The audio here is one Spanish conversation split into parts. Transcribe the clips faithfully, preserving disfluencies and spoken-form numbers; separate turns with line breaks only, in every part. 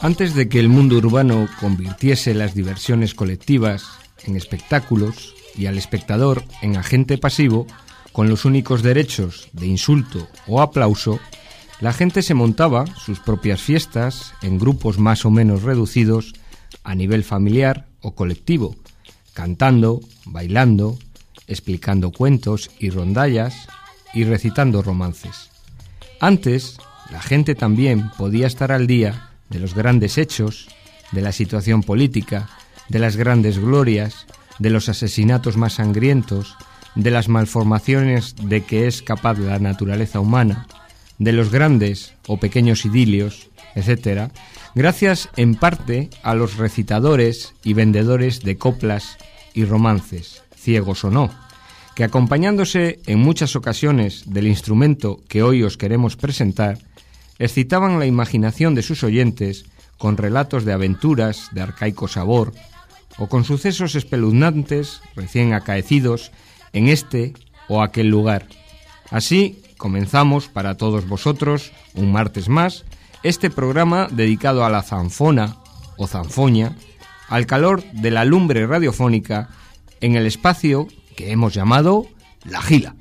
Antes de que el mundo urbano convirtiese las diversiones colectivas en espectáculos y al espectador en agente pasivo, con los únicos derechos de insulto o aplauso, la gente se montaba sus propias fiestas en grupos más o menos reducidos a nivel familiar o colectivo, cantando, bailando, explicando cuentos y rondallas y recitando romances. Antes, la gente también podía estar al día de los grandes hechos, de la situación política, de las grandes glorias, de los asesinatos más sangrientos, de las malformaciones de que es capaz la naturaleza humana, de los grandes o pequeños idilios, etcétera, gracias en parte a los recitadores y vendedores de coplas y romances, ciegos o no, que acompañándose en muchas ocasiones del instrumento que hoy os queremos presentar, excitaban la imaginación de sus oyentes con relatos de aventuras de arcaico sabor o con sucesos espeluznantes recién acaecidos en este o aquel lugar. Así comenzamos para todos vosotros, un martes más, este programa dedicado a la zanfona o zanfoña, al calor de la lumbre radiofónica en el espacio que hemos llamado La Gila.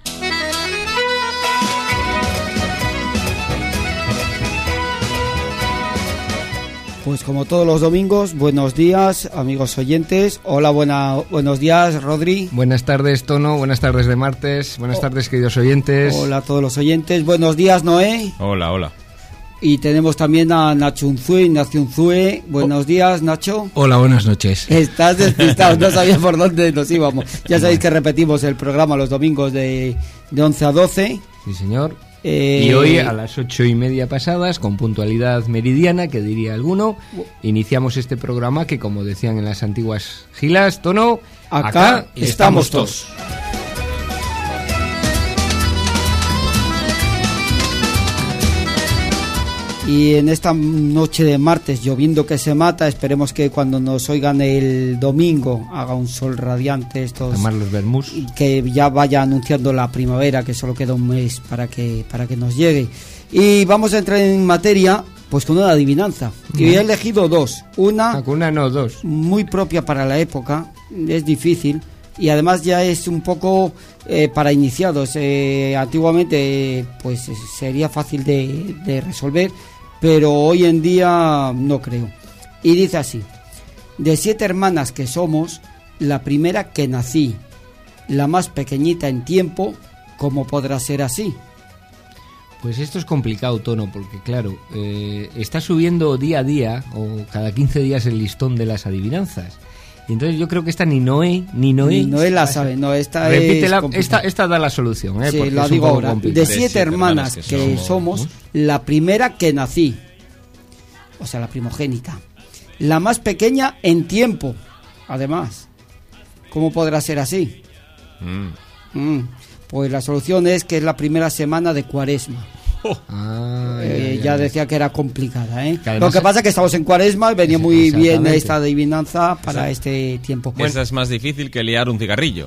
Pues como todos los domingos, buenos días, amigos oyentes. Hola, buena, buenos días, Rodri.
Buenas tardes, Tono. Buenas tardes de martes. Buenas oh. tardes, queridos oyentes.
Hola a todos los oyentes. Buenos días, Noé.
Hola, hola.
Y tenemos también a Nacho Unzue, Ignacio Unzue. Buenos oh. días, Nacho.
Hola, buenas noches.
Estás despistado, no sabía por dónde nos íbamos. Ya sabéis que repetimos el programa los domingos de, de once a doce.
Sí, señor. Eh, y hoy a las ocho y media pasadas, con puntualidad meridiana, que diría alguno, iniciamos este programa que, como decían en las antiguas gilas, Tono,
acá, acá estamos todos. Y en esta noche de martes, lloviendo que se mata, esperemos que cuando nos oigan el domingo haga un sol radiante, estos,
tomar los vermús,
y que ya vaya anunciando la primavera, que solo queda un mes para que para que nos llegue. Y vamos a entrar en materia, pues con una adivinanza. Y he elegido dos. Una,
una no, dos.
Muy propia para la época, es difícil. Y además ya es un poco eh, para iniciados. Eh, antiguamente pues sería fácil de, de resolver, pero hoy en día no creo. Y dice así: de siete hermanas que somos, la primera que nací, la más pequeñita en tiempo, ¿cómo podrá ser así?
Pues esto es complicado, Tono, porque claro, eh, está subiendo día a día o cada quince días el listón de las adivinanzas. Y entonces yo creo que esta ni Noé ni Noé,
ni Noé la sabe. No, esta
Repítela,
es
esta, esta da la solución, ¿eh?
Sí, la digo ahora. De siete, de siete hermanas, hermanas que, que somos, somos, la primera que nací, o sea, la primogénita, la más pequeña en tiempo, además. ¿Cómo podrá ser así? Mm. Mm. Pues la solución es que es la primera semana de Cuaresma. Oh. Ah, eh, ya, ya, ya decía que era complicada, ¿eh? Que lo que pasa es que estamos en Cuaresma y venía muy bien esta adivinanza para sí. este tiempo.
Bueno. Esa es más difícil que liar un cigarrillo.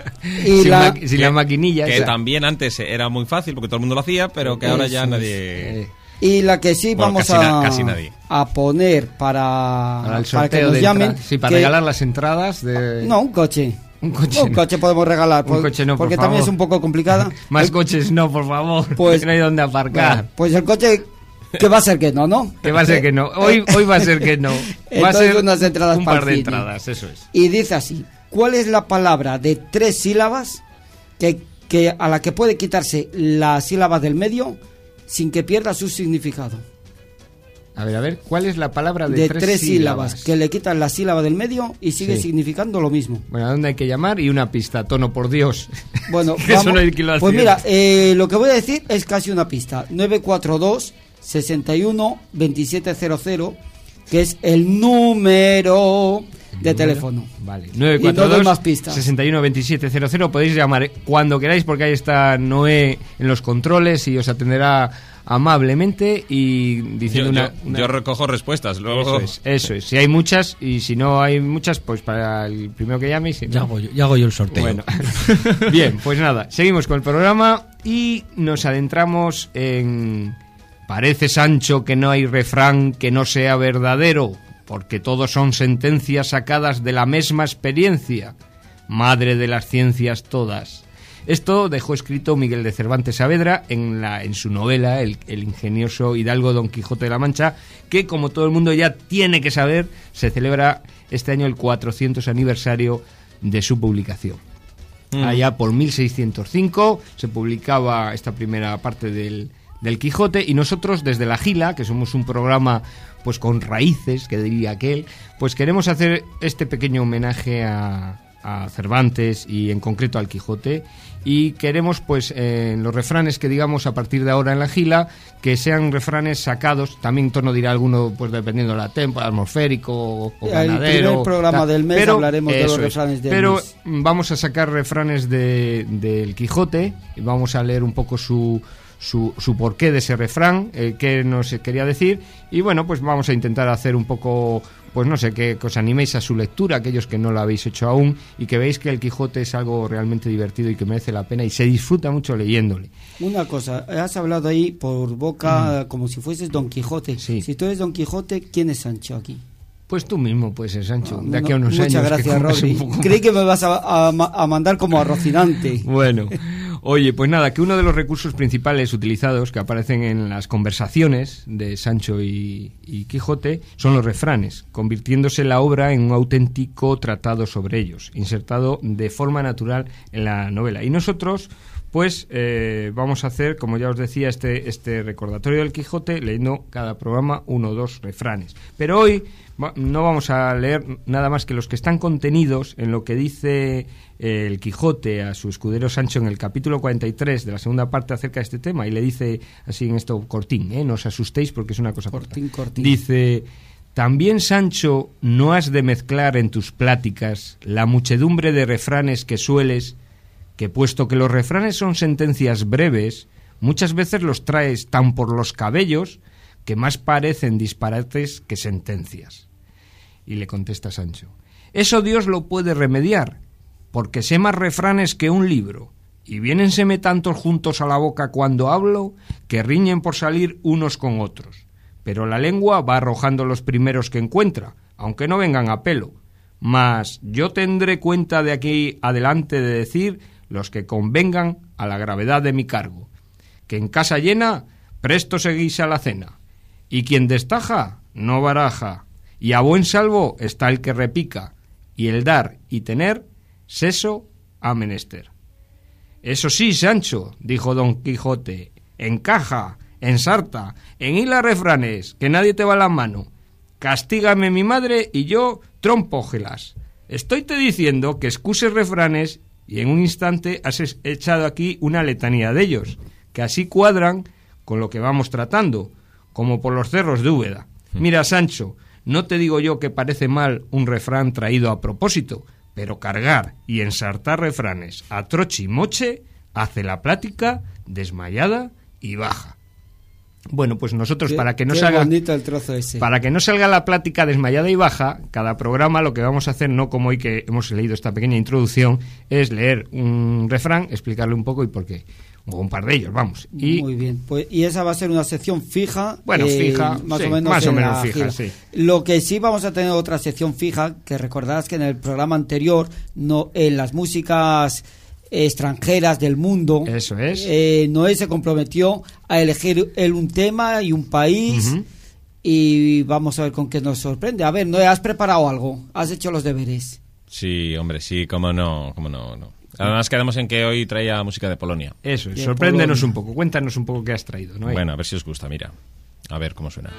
Y
sin,
la,
ma- sin la maquinilla.
Que
esa.
También antes era muy fácil porque todo el mundo lo hacía, pero que ahora ya
Eso
nadie...
Es. Y la que sí
bueno,
vamos
casi
a,
na- casi nadie.
a poner para,
para, el
para que nos
de
llamen.
Entra- sí, para
que,
regalar las entradas de...
No, un coche.
Un coche,
un
no.
coche podemos regalar,
un coche no, por
porque
favor.
también es un poco complicada.
Más
el,
coches no, por favor,
pues
no hay dónde aparcar.
Bueno, pues el coche, que va a ser que no, ¿no?
Que va a ser que no, hoy, hoy va a ser que no. Va a ser
unas entradas
un par de entradas, eso es.
Y dice así: ¿cuál es la palabra de tres sílabas que, que a la que puede quitarse la sílaba del medio sin que pierda su significado?
A ver, a ver, ¿cuál es la palabra de,
de
tres,
tres sílabas?
sílabas?
Que le quitan la sílaba del medio y sigue sí. significando lo mismo.
Bueno, ¿a dónde hay que llamar? Y una pista, Tono, por Dios.
Bueno,
que
vamos,
eso no hay que lo
pues mira, eh, lo que voy a decir es casi una pista. nueve cuatro dos, seis uno, dos siete cero cero, que es el número de teléfono.
Vale, nueve cuatro dos, seis uno, dos siete cero cero. Podéis llamar cuando queráis porque ahí está Noé en los controles y os atenderá amablemente y diciendo
yo,
una,
yo,
una...
yo recojo respuestas luego.
Eso es, eso es, si hay muchas y si no hay muchas pues para el primero que llame y si no...
ya, hago yo, ya hago yo el sorteo.
Bueno. Bien, pues nada, seguimos con el programa y nos adentramos en Parece, Sancho, que no hay refrán que no sea verdadero, porque todos son sentencias sacadas de la misma experiencia. Madre de las ciencias todas. Esto dejó escrito Miguel de Cervantes Saavedra en, la, en su novela el, el ingenioso hidalgo Don Quijote de la Mancha, que, como todo el mundo ya tiene que saber, se celebra este año el cuatrocientos aniversario de su publicación. Mm. Allá por mil seiscientos cinco se publicaba esta primera parte del, del Quijote, y nosotros desde La Gila, que somos un programa pues con raíces, que diría aquel, pues queremos hacer este pequeño homenaje a, a Cervantes y en concreto al Quijote, y queremos pues eh, los refranes que digamos a partir de ahora en La Gila, que sean refranes sacados, también en torno dirá alguno pues dependiendo de la tempo, atmosférico o, o ganadero.
El primer programa ta, del mes
pero,
hablaremos de los refranes es, del
pero
mes.
Pero vamos a sacar refranes de, del Quijote, y vamos a leer un poco su... Su, su porqué de ese refrán, eh, qué nos quería decir, y bueno, pues vamos a intentar hacer un poco, pues no sé, que, que os animéis a su lectura, aquellos que no lo habéis hecho aún, y que veáis que el Quijote es algo realmente divertido y que merece la pena y se disfruta mucho leyéndole.
Una cosa, has hablado ahí por boca mm. como si fueses Don Quijote.
Sí.
Si tú eres Don Quijote, ¿quién es Sancho aquí?
Pues tú mismo puedes ser Sancho,
no,
de aquí a
no,
unos
muchas
años.
Muchas gracias, Rodri. Creí que me vas a, a, a mandar como a Rocinante.
Bueno, oye, pues nada, que uno de los recursos principales utilizados que aparecen en las conversaciones de Sancho y, y Quijote son los refranes, convirtiéndose la obra en un auténtico tratado sobre ellos, insertado de forma natural en la novela. Y nosotros... Pues eh, vamos a hacer, como ya os decía, este, este recordatorio del Quijote, leyendo cada programa uno o dos refranes. Pero hoy va, no vamos a leer nada más que los que están contenidos en lo que dice eh, el Quijote a su escudero Sancho en el capítulo cuarenta y tres de la segunda parte acerca de este tema. Y le dice así en esto cortín, ¿eh? No os asustéis porque es una cosa
cortín,
corta.
Cortín.
Dice... También, Sancho, no has de mezclar en tus pláticas la muchedumbre de refranes que sueles... que puesto que los refranes son sentencias breves, muchas veces los traes tan por los cabellos que más parecen disparates que sentencias. Y le contesta Sancho, eso Dios lo puede remediar, porque sé más refranes que un libro, y viénenseme tantos juntos a la boca cuando hablo, que riñen por salir unos con otros, pero la lengua va arrojando los primeros que encuentra, aunque no vengan a pelo, mas yo tendré cuenta de aquí adelante de decir los que convengan a la gravedad de mi cargo, que en casa llena presto se guisa la cena, y quien destaja no baraja, y a buen salvo está el que repica, y el dar y tener seso ha menester. Eso sí, Sancho, dijo Don Quijote, encaja, ensarta, enhila refranes, que nadie te va la mano, castígame mi madre y yo trompógelas. Estoy te diciendo que excuses refranes y en un instante has echado aquí una letanía de ellos, que así cuadran con lo que vamos tratando, como por los cerros de Úbeda. Mira, Sancho, no te digo yo que parece mal un refrán traído a propósito, pero cargar y ensartar refranes a troche y moche hace la plática desmayada y baja. Bueno, pues nosotros,
qué,
para que no
qué
salga
bonito el trozo ese.
Para que no salga la plática desmayada y baja, cada programa lo que vamos a hacer, no como hoy que hemos leído esta pequeña introducción, es leer un refrán, explicarle un poco y por qué, o un par de ellos, vamos. Y
muy bien, pues y esa va a ser una sección fija.
Bueno, eh, fija,
más
sí,
o menos,
más o menos fija, sí.
Lo que sí vamos a tener otra sección fija, que recordarás que en el programa anterior, no, en las músicas extranjeras del mundo,
eso es.
eh, Noé se comprometió a elegir él un tema y un país, uh-huh. y vamos a ver con qué nos sorprende. A ver, Noé, ¿has preparado algo? ¿Has hecho los deberes?
Sí, hombre, sí, cómo no, cómo no, no. Además quedamos en que hoy traía música de Polonia.
Eso es, sorpréndenos Polonia. Un poco, cuéntanos un poco qué has traído, Noé.
Bueno, a ver si os gusta, mira, a ver cómo suena.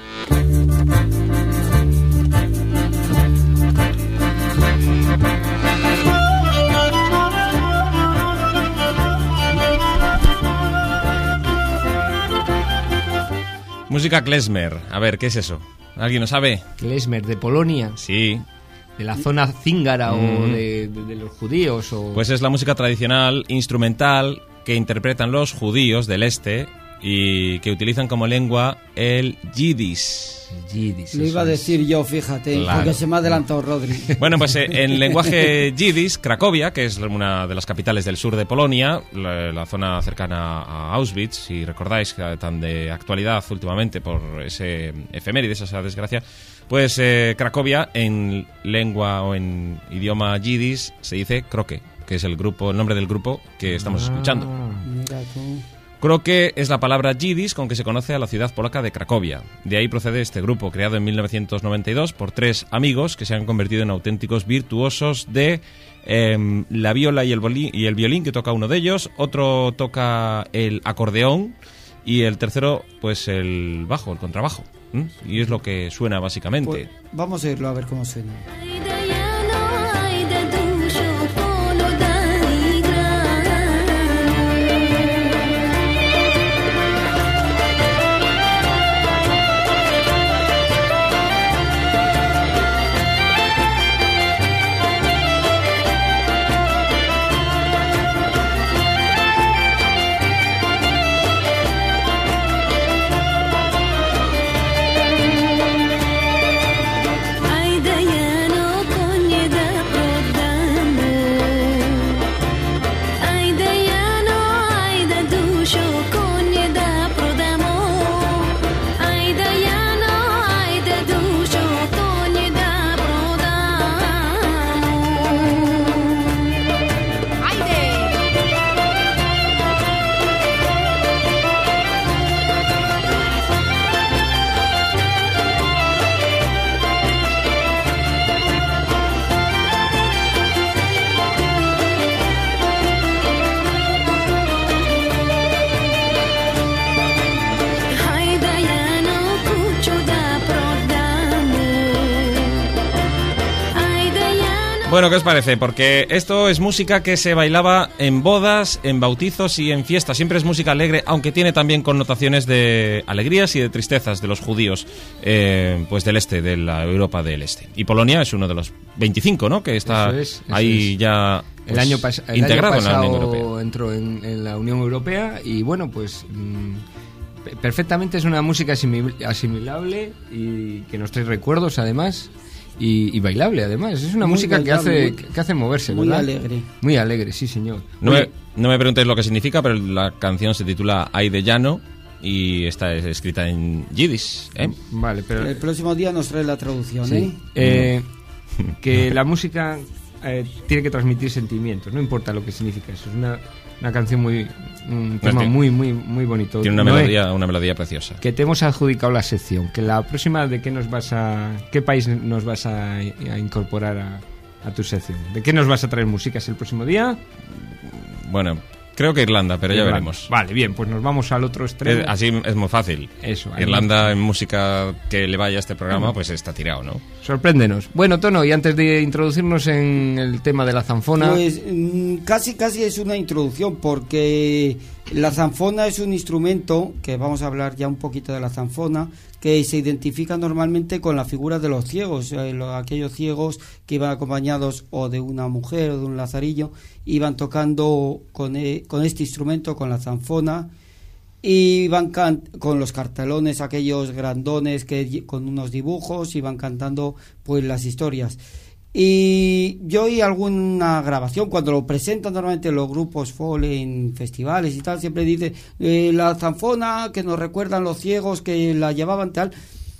Música klezmer. A ver, ¿qué es eso? ¿Alguien lo sabe?
Klezmer, de Polonia.
Sí.
¿De la zona cíngara mm. o de, de, de los judíos? O...
Pues es la música tradicional, instrumental, que interpretan los judíos del este y que utilizan como lengua el yiddish.
Yiddish, lo iba a decir es. yo, fíjate, claro. porque se me ha adelantado Rodri.
Bueno, pues eh, en lenguaje yiddish, Cracovia, que es una de las capitales del sur de Polonia, la, la zona cercana a Auschwitz, si recordáis, tan de actualidad últimamente por ese efemérides, esa desgracia, pues eh, Cracovia en lengua o en idioma yiddish se dice croque, que es el grupo, el nombre del grupo que estamos ah, escuchando.
Mira tú.
Croque es la palabra yiddish con que se conoce a la ciudad polaca de Cracovia. De ahí procede este grupo, creado en mil novecientos noventa y dos por tres amigos que se han convertido en auténticos virtuosos de eh, la viola y el, boli- y el violín, que toca uno de ellos, otro toca el acordeón y el tercero, pues el bajo, el contrabajo. ¿Mm? Y es lo que suena básicamente.
Pues vamos a irlo a ver cómo suena.
Bueno, ¿qué os parece? Porque esto es música que se bailaba en bodas, en bautizos y en fiestas. Siempre es música alegre, aunque tiene también connotaciones de alegrías y de tristezas de los judíos eh, pues del este, de la Europa del Este. Y Polonia es uno de los veinticinco, ¿no? Que está eso es, eso ahí es. ya pues,
el año pas- el
integrado
año
en la Unión Europea.
Entró en, en la Unión Europea y bueno, pues mmm, perfectamente es una música asimil- asimilable y que nos trae recuerdos además. Y, y bailable, además. Es una muy música bailable, que hace muy, que hace moverse,
muy
¿verdad?
Muy alegre.
Muy alegre, sí, señor.
No me, no me preguntéis lo que significa, pero la canción se titula Ay de Llano y está escrita en yiddish, ¿eh?
Vale, pero...
El próximo día nos trae la traducción,
sí.
¿eh?
eh que la música eh, tiene que transmitir sentimientos, no importa lo que significa eso. Es una, una canción muy... un tema
tiene,
muy, muy, muy bonito.
Tiene una, no melodía, es, una melodía preciosa.
Que te hemos adjudicado la sección. Que la próxima, ¿de qué nos vas a... qué país nos vas a, a incorporar a, a tu sección? ¿De qué nos vas a traer músicas el próximo día?
Bueno... Creo que Irlanda, pero Irlanda. Ya veremos.
Vale, bien, pues nos vamos al otro extremo.
Es, así es muy fácil.
Eso.
Irlanda en música que le vaya a este programa, uh-huh. pues está tirado, ¿no?
Sorpréndenos. Bueno, Tono, y antes de introducirnos en el tema de la zanfona...
Pues casi, casi es una introducción, porque la zanfona es un instrumento, que vamos a hablar ya un poquito de la zanfona, que se identifica normalmente con la figura de los ciegos, eh, los, aquellos ciegos que iban acompañados o de una mujer o de un lazarillo, iban tocando con, eh, con este instrumento, con la zanfona, y iban can- con los cartelones, aquellos grandones que con unos dibujos, iban cantando pues las historias. Y yo oí alguna grabación cuando lo presentan normalmente los grupos folk en festivales y tal, siempre dice eh, la zanfona que nos recuerdan los ciegos que la llevaban tal.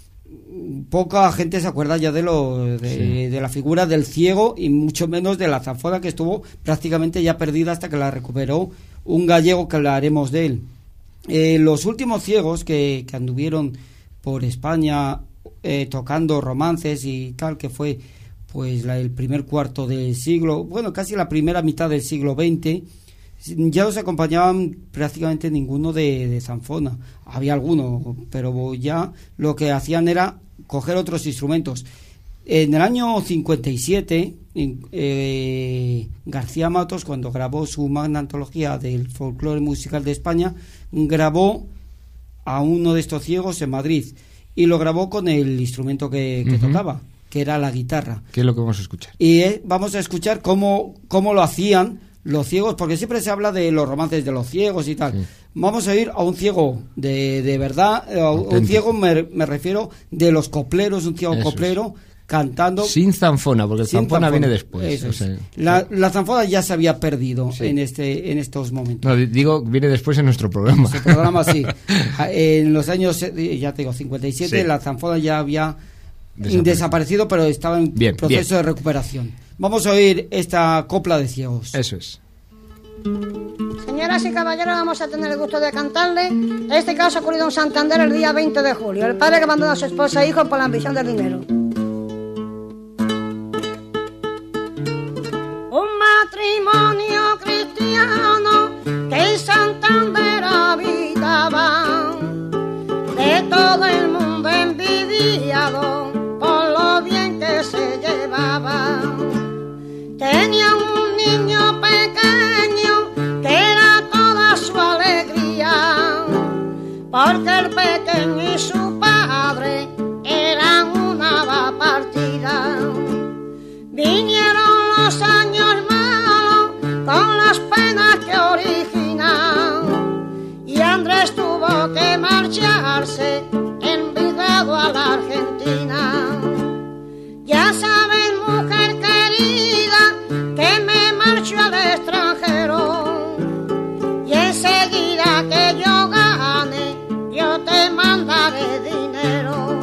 Poca gente se acuerda ya de lo de, sí. de la figura del ciego y mucho menos de la zanfona, que estuvo prácticamente ya perdida hasta que la recuperó un gallego, que hablaremos de él. Eh, los últimos ciegos que, que anduvieron por España eh, tocando romances y tal, que fue pues la, el primer cuarto del siglo, bueno, casi la primera mitad del siglo veinte, ya no se acompañaban prácticamente ninguno de, de zanfona. Había alguno, pero ya lo que hacían era coger otros instrumentos. En el año cincuenta y siete, eh, García Matos, cuando grabó su magna antología del folclore musical de España, grabó a uno de estos ciegos en Madrid y lo grabó con el instrumento que, que uh-huh. tocaba, que era la guitarra.
¿Qué es lo que vamos a escuchar?
Y eh, vamos a escuchar cómo, cómo lo hacían los ciegos, porque siempre se habla de los romances de los ciegos y tal. Sí. Vamos a ir a un ciego de, de verdad, a un ciego me, me refiero de los copleros, un ciego Eso coplero es. Cantando.
Sin zanfona, porque el zanfona, zanfona viene después.
O sea, la, la zanfona ya se había perdido sí. en este en estos momentos.
No, digo, viene después en nuestro programa.
Nuestro programa sí. En los años, ya te digo, cincuenta y siete, sí. la zanfona ya había desaparecido, desaparecido pero estaba en bien, proceso bien. de recuperación. Vamos a oír esta copla de ciegos.
Eso es.
Señoras y caballeros, vamos a tener el gusto de cantarle. Este caso ha ocurrido en Santander el día veinte de julio. El padre que abandonó a su esposa e hijos por la ambición del dinero. Un matrimonio cristiano que en Santander habitaba, de todo el mundo envidiado por lo bien que se llevaba. Tenía un niño pequeño que era toda su alegría, porque el pequeño y su padre eran una va partida. Vinieron los años malos con las penas que originan, y Andrés tuvo que marcharse envidiado a la Argentina. Ya saben, mujer querida, que me marcho al extranjero, y enseguida que yo gane, yo te mandaré dinero.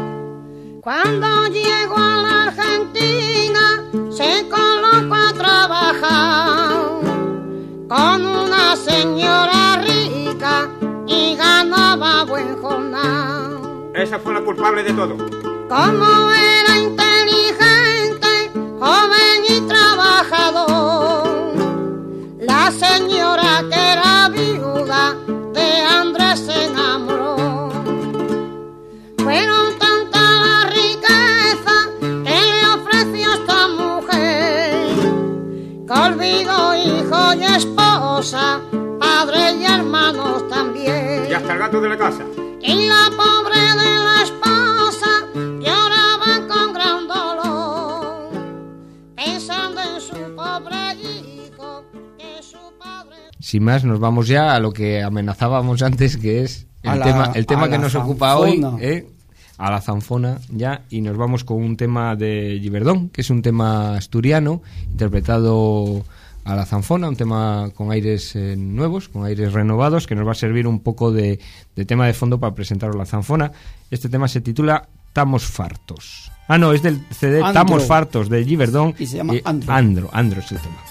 Cuando llego a la Argentina, se colocó a trabajar con una señora rica y ganaba buen jornal.
Esa fue la culpable de todo.
Como era inteligente, joven y trabajador, la señora que era viuda de Andrés se enamoró. Fueron tanta la riqueza que le ofreció esta mujer, que olvidó hijo y esposa, padre y hermanos también.
Y hasta el gato de la casa.
Y la pobre de la esposa lloraba con gran dolor, pensando en su pobre hijo, que su padre...
Sin más, nos vamos ya a lo que amenazábamos antes, que es el
la,
tema, el tema que nos
zanfona.
ocupa hoy, ¿eh? A la zanfona ya, y nos vamos con un tema de Giberdón, que es un tema asturiano, interpretado a la zanfona, un tema con aires eh, nuevos, con aires renovados, que nos va a servir un poco de, de tema de fondo para presentaros la zanfona. Este tema se titula Tamos fartos. Ah, no, es del C D Andro. Tamos fartos, de Giberdón.
Y se llama y Andro.
Andro, Andro es el tema.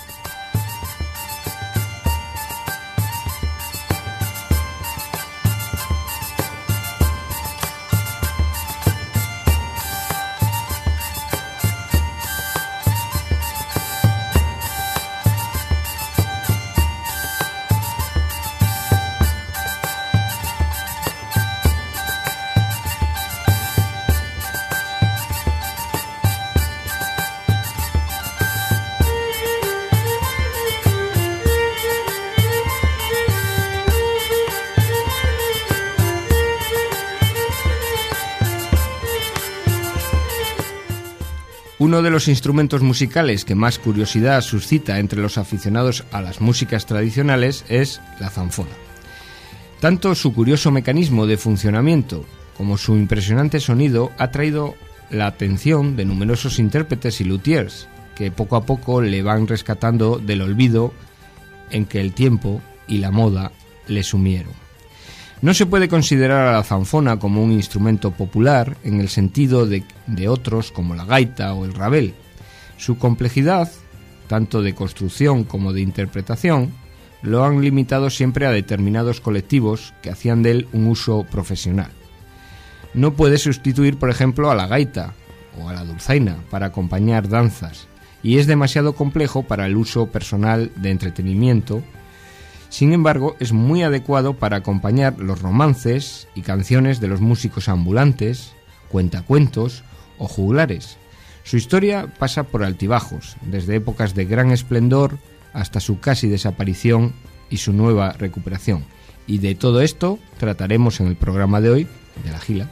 Uno de los instrumentos musicales que más curiosidad suscita entre los aficionados a las músicas tradicionales es la zanfona. Tanto su curioso mecanismo de funcionamiento como su impresionante sonido ha traído la atención de numerosos intérpretes y luthiers, que poco a poco le van rescatando del olvido en que el tiempo y la moda le sumieron. No se puede considerar a la zanfona como un instrumento popular en el sentido de, de otros como la gaita o el rabel. Su complejidad, tanto de construcción como de interpretación, lo han limitado siempre a determinados colectivos que hacían de él un uso profesional. No puede sustituir, por ejemplo, a la gaita o a la dulzaina para acompañar danzas, y es demasiado complejo para el uso personal de entretenimiento. Sin embargo, es muy adecuado para acompañar los romances y canciones de los músicos ambulantes, cuentacuentos o juglares. Su historia pasa por altibajos, desde épocas de gran esplendor hasta su casi desaparición y su nueva recuperación. Y de todo esto trataremos en el programa de hoy de La Gila.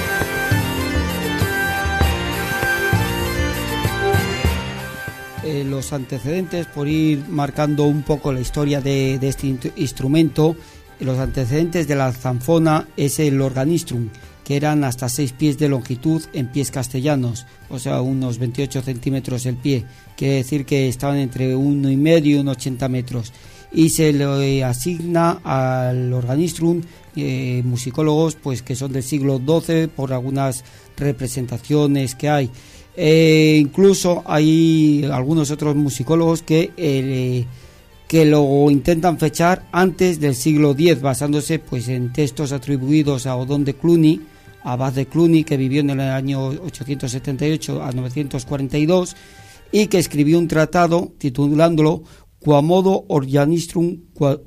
Eh, lo los antecedentes, por ir marcando un poco la historia de, de este instrumento, los antecedentes de la zanfona es el organistrum, que eran hasta seis pies de longitud en pies castellanos, o sea, unos veintiocho centímetros el pie, quiere decir que estaban entre uno y medio y unos ochenta metros, y se le asigna al organistrum eh, musicólogos pues que son del siglo doce por algunas representaciones que hay. Eh, incluso hay algunos otros musicólogos que eh, que lo intentan fechar antes del siglo diez, basándose pues en textos atribuidos a Odón de Cluny, abad de Cluny, que vivió en el año ochocientos setenta y ocho a novecientos cuarenta y dos y que escribió un tratado titulándolo Quamodo Organistrum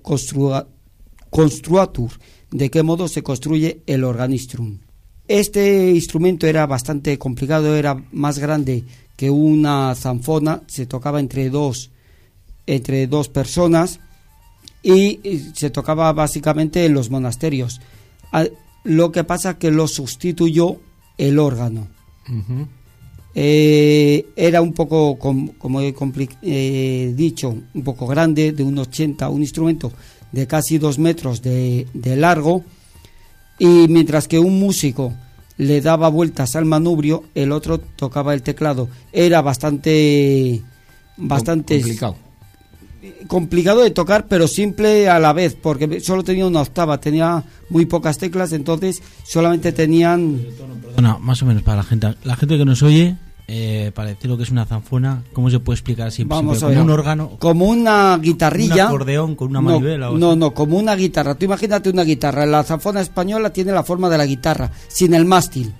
Construatur, de qué modo se construye el organistrum. Este instrumento era bastante complicado, era más grande que una zanfona, se tocaba entre dos, entre dos personas y se tocaba básicamente en los monasterios. Lo que pasa que lo sustituyó el órgano. Uh-huh. Eh, era un poco, com, como he compli- eh, dicho, un poco grande, de un ochenta, un instrumento de casi dos metros de, de largo, y mientras que un músico le daba vueltas al manubrio, el otro tocaba el teclado. Era bastante bastante
complicado
complicado de tocar, pero simple a la vez, porque solo tenía una octava, tenía muy pocas teclas, entonces solamente tenían...
Perdona, más o menos para la gente la gente que nos oye, eh, para decir lo que es una zanfona, ¿cómo se puede explicar así?
Vamos a
como
ver.
un órgano,
como una guitarrilla,
un acordeón con una manivela.
No,
o
no, no, como una guitarra. Tú imagínate una guitarra. La zanfona española tiene la forma de la guitarra, sin el mástil.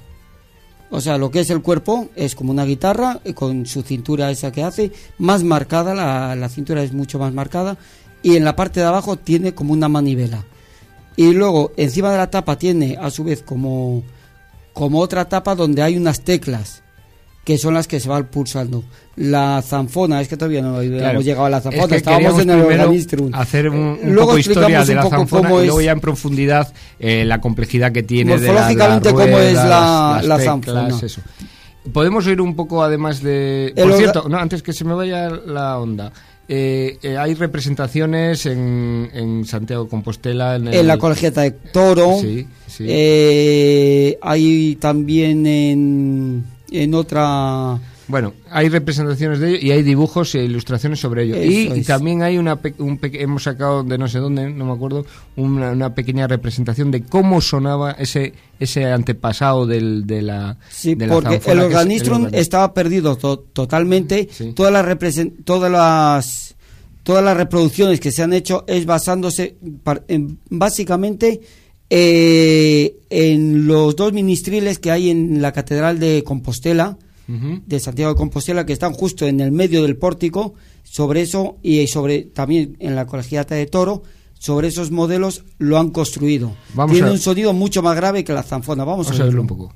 O sea, lo que es el cuerpo es como una guitarra, con su cintura esa que hace, más marcada, la, la cintura es mucho más marcada, y en la parte de abajo tiene como una manivela. Y luego, encima de la tapa tiene, a su vez, como, como otra tapa donde hay unas teclas, que son las que se van pulsando. La zanfona, es que todavía no habíamos
claro,
llegado a la zanfona,
es que
estábamos en el organistrum.
Hacer un, un
luego
poco historia de la
un poco
zanfona
cómo
y luego
es,
ya en profundidad eh, la complejidad que tiene
morfológicamente
de la, la
cómo
rueda,
es la,
las,
la
las
zanfona.
teclas, eso. Podemos oír un poco además de...
El
Por
orga...
cierto, no, antes que se me vaya la onda, eh, eh, hay representaciones en, en Santiago de Compostela. En, el...
en la Colegiata de Toro.
Sí, sí.
Eh, hay también en, en otra...
Bueno, hay representaciones de ello y hay dibujos e ilustraciones sobre ello. Y, y también hay una pe- un pe- hemos sacado de no sé dónde, no me acuerdo, una, una pequeña representación de cómo sonaba ese ese antepasado del, de la
sí,
de la
porque
zanfona,
el
el
organistrum
organistrum
estaba perdido to- totalmente.
Sí.
Todas las represent- todas las todas las reproducciones que se han hecho es basándose par- en, básicamente eh, en los dos ministriles que hay en la Catedral de Compostela, uh-huh, de Santiago de Compostela, que están justo en el medio del pórtico. Sobre eso, y sobre también en la Colegiata de Toro, sobre esos modelos lo han construido. Vamos Tiene a... un sonido mucho más grave que la zanfona. Vamos, Vamos a verlo un poco.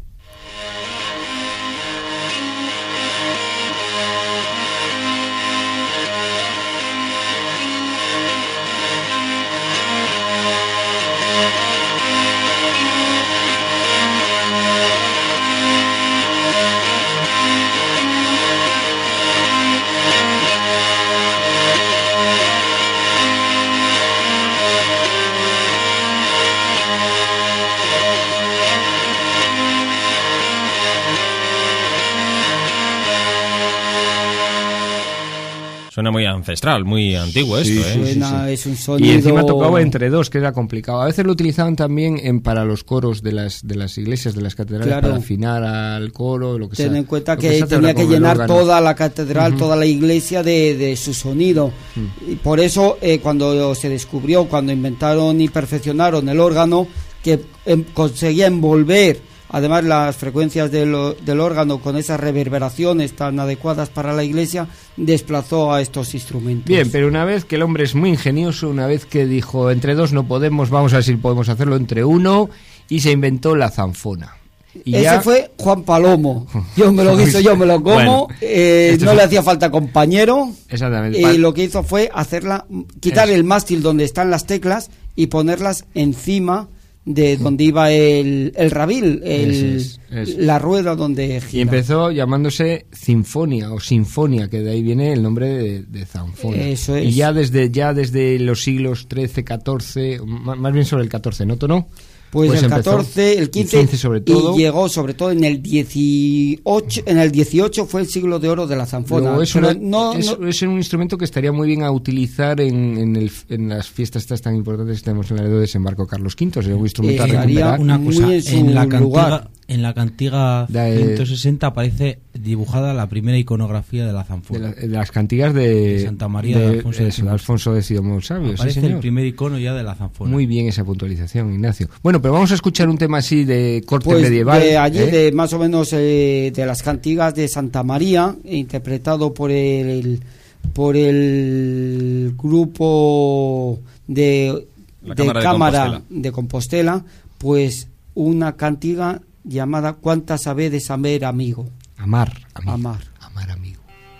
Suena muy ancestral, muy antiguo
sí,
esto, ¿eh?
Suena, sí, sí. Es un sonido...
Y encima tocaba entre dos, que era complicado. A veces lo utilizaban también en, para los coros de las de las iglesias, de las catedrales, claro, para afinar al coro, lo que
Ten
sea.
Ten en cuenta que, que tenía que llenar toda la catedral, uh-huh, toda la iglesia de, de su sonido. Uh-huh. Y por eso, eh, cuando se descubrió, cuando inventaron y perfeccionaron el órgano, que eh, conseguía envolver además las frecuencias del, del órgano con esas reverberaciones tan adecuadas para la iglesia, desplazó a estos instrumentos.
Bien, pero una vez que el hombre es muy ingenioso, una vez que dijo entre dos no podemos, vamos a ver si podemos hacerlo entre uno, y se inventó la zanfona. Y
Ese
ya...
fue Juan Palomo. Yo me lo guiso, yo me lo como. Bueno, eh, no es... le hacía falta compañero.
Exactamente.
Y lo que hizo fue hacerla, quitar Eso. el mástil donde están las teclas y ponerlas encima de donde iba el, el rabil, el,
Eso es, eso.
la rueda donde gira.
Y empezó llamándose Sinfonia o Sinfonia, que de ahí viene el nombre de, de zanfona.
Eso es.
Y ya desde ya desde los siglos trece, catorce, más, más bien sobre el catorce, ¿no, Tono?
Pues,
Pues
el
empezó,
catorce, el quince,
el quince sobre todo.
y llegó sobre todo en el dieciocho, en el dieciocho fue el siglo de oro de la zanfona.
Luego es,
Pero
una-
no,
es,
no-
es un instrumento que estaría muy bien a utilizar en, en, el, en las fiestas estas tan importantes que tenemos en el desembarco Carlos quinto. Sería un instrumento a
Eh, haría
recuperar.
Una
muy
cosa,
en su
en la cantiga,
lugar.
en la cantiga
De-
ciento sesenta aparece dibujada la primera iconografía de la
De,
zanfona.
la- de las cantigas de,
De Santa María de Alfonso
eso, de Alfonso X el Sabio. Sí,
Aparece
señor.
el primer icono ya de la zanfona.
Muy bien esa puntualización, Ignacio. Bueno, pero vamos a escuchar un tema así de corte
pues
medieval.
de allí,
¿eh?
de más o menos eh, de las cantigas de Santa María, interpretado por el por el grupo de,
La
de
Cámara de
Cámara
Compostela.
de Compostela, pues una cantiga llamada ¿Cuánta sabe de saber amigo?
Amar, amigo.
Amar.
Amar, amigo.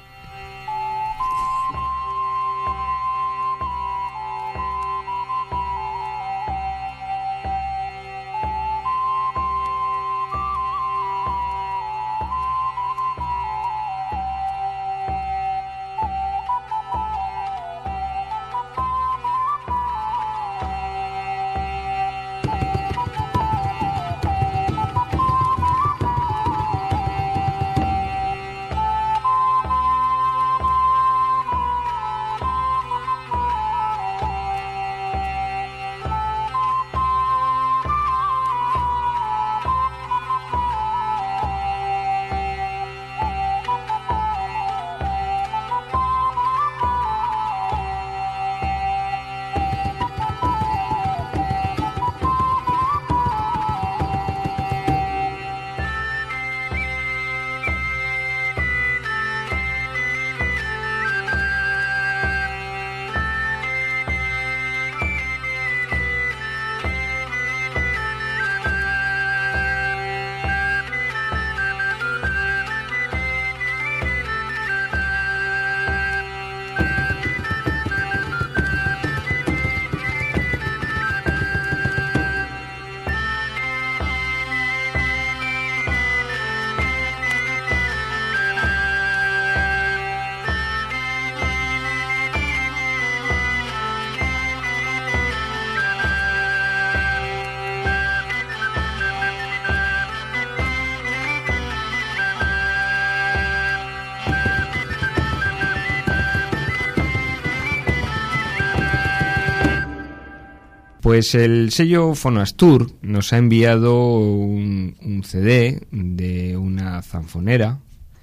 Pues el sello Fonastur nos ha enviado un, un C D de una zanfonera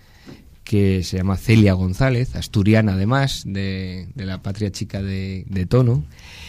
que se llama Celia González, asturiana además, de, de la patria chica de, de Tono.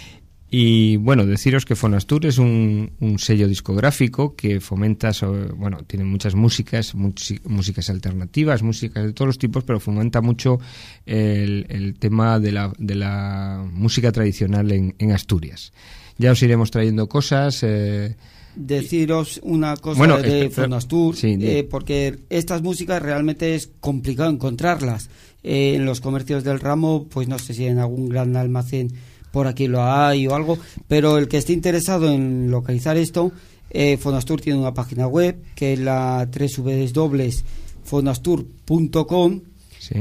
Y bueno, deciros que Fonastur es un, un sello discográfico que fomenta, sobre, bueno, tiene muchas músicas, much, músicas alternativas, músicas de todos los tipos, pero fomenta mucho el, el tema de la, de la música tradicional en, en Asturias. Ya os iremos trayendo cosas. Eh,
Deciros una cosa
Bueno,
de
espera,
Fonastur,
sí, de-
eh, porque estas músicas realmente es complicado encontrarlas. Eh, en los comercios del ramo, pues no sé si en algún gran almacén por aquí lo hay o algo, pero el que esté interesado en localizar esto, eh, Fonastur tiene una página web que es la doble u doble u doble u punto fonastur punto com,
sí.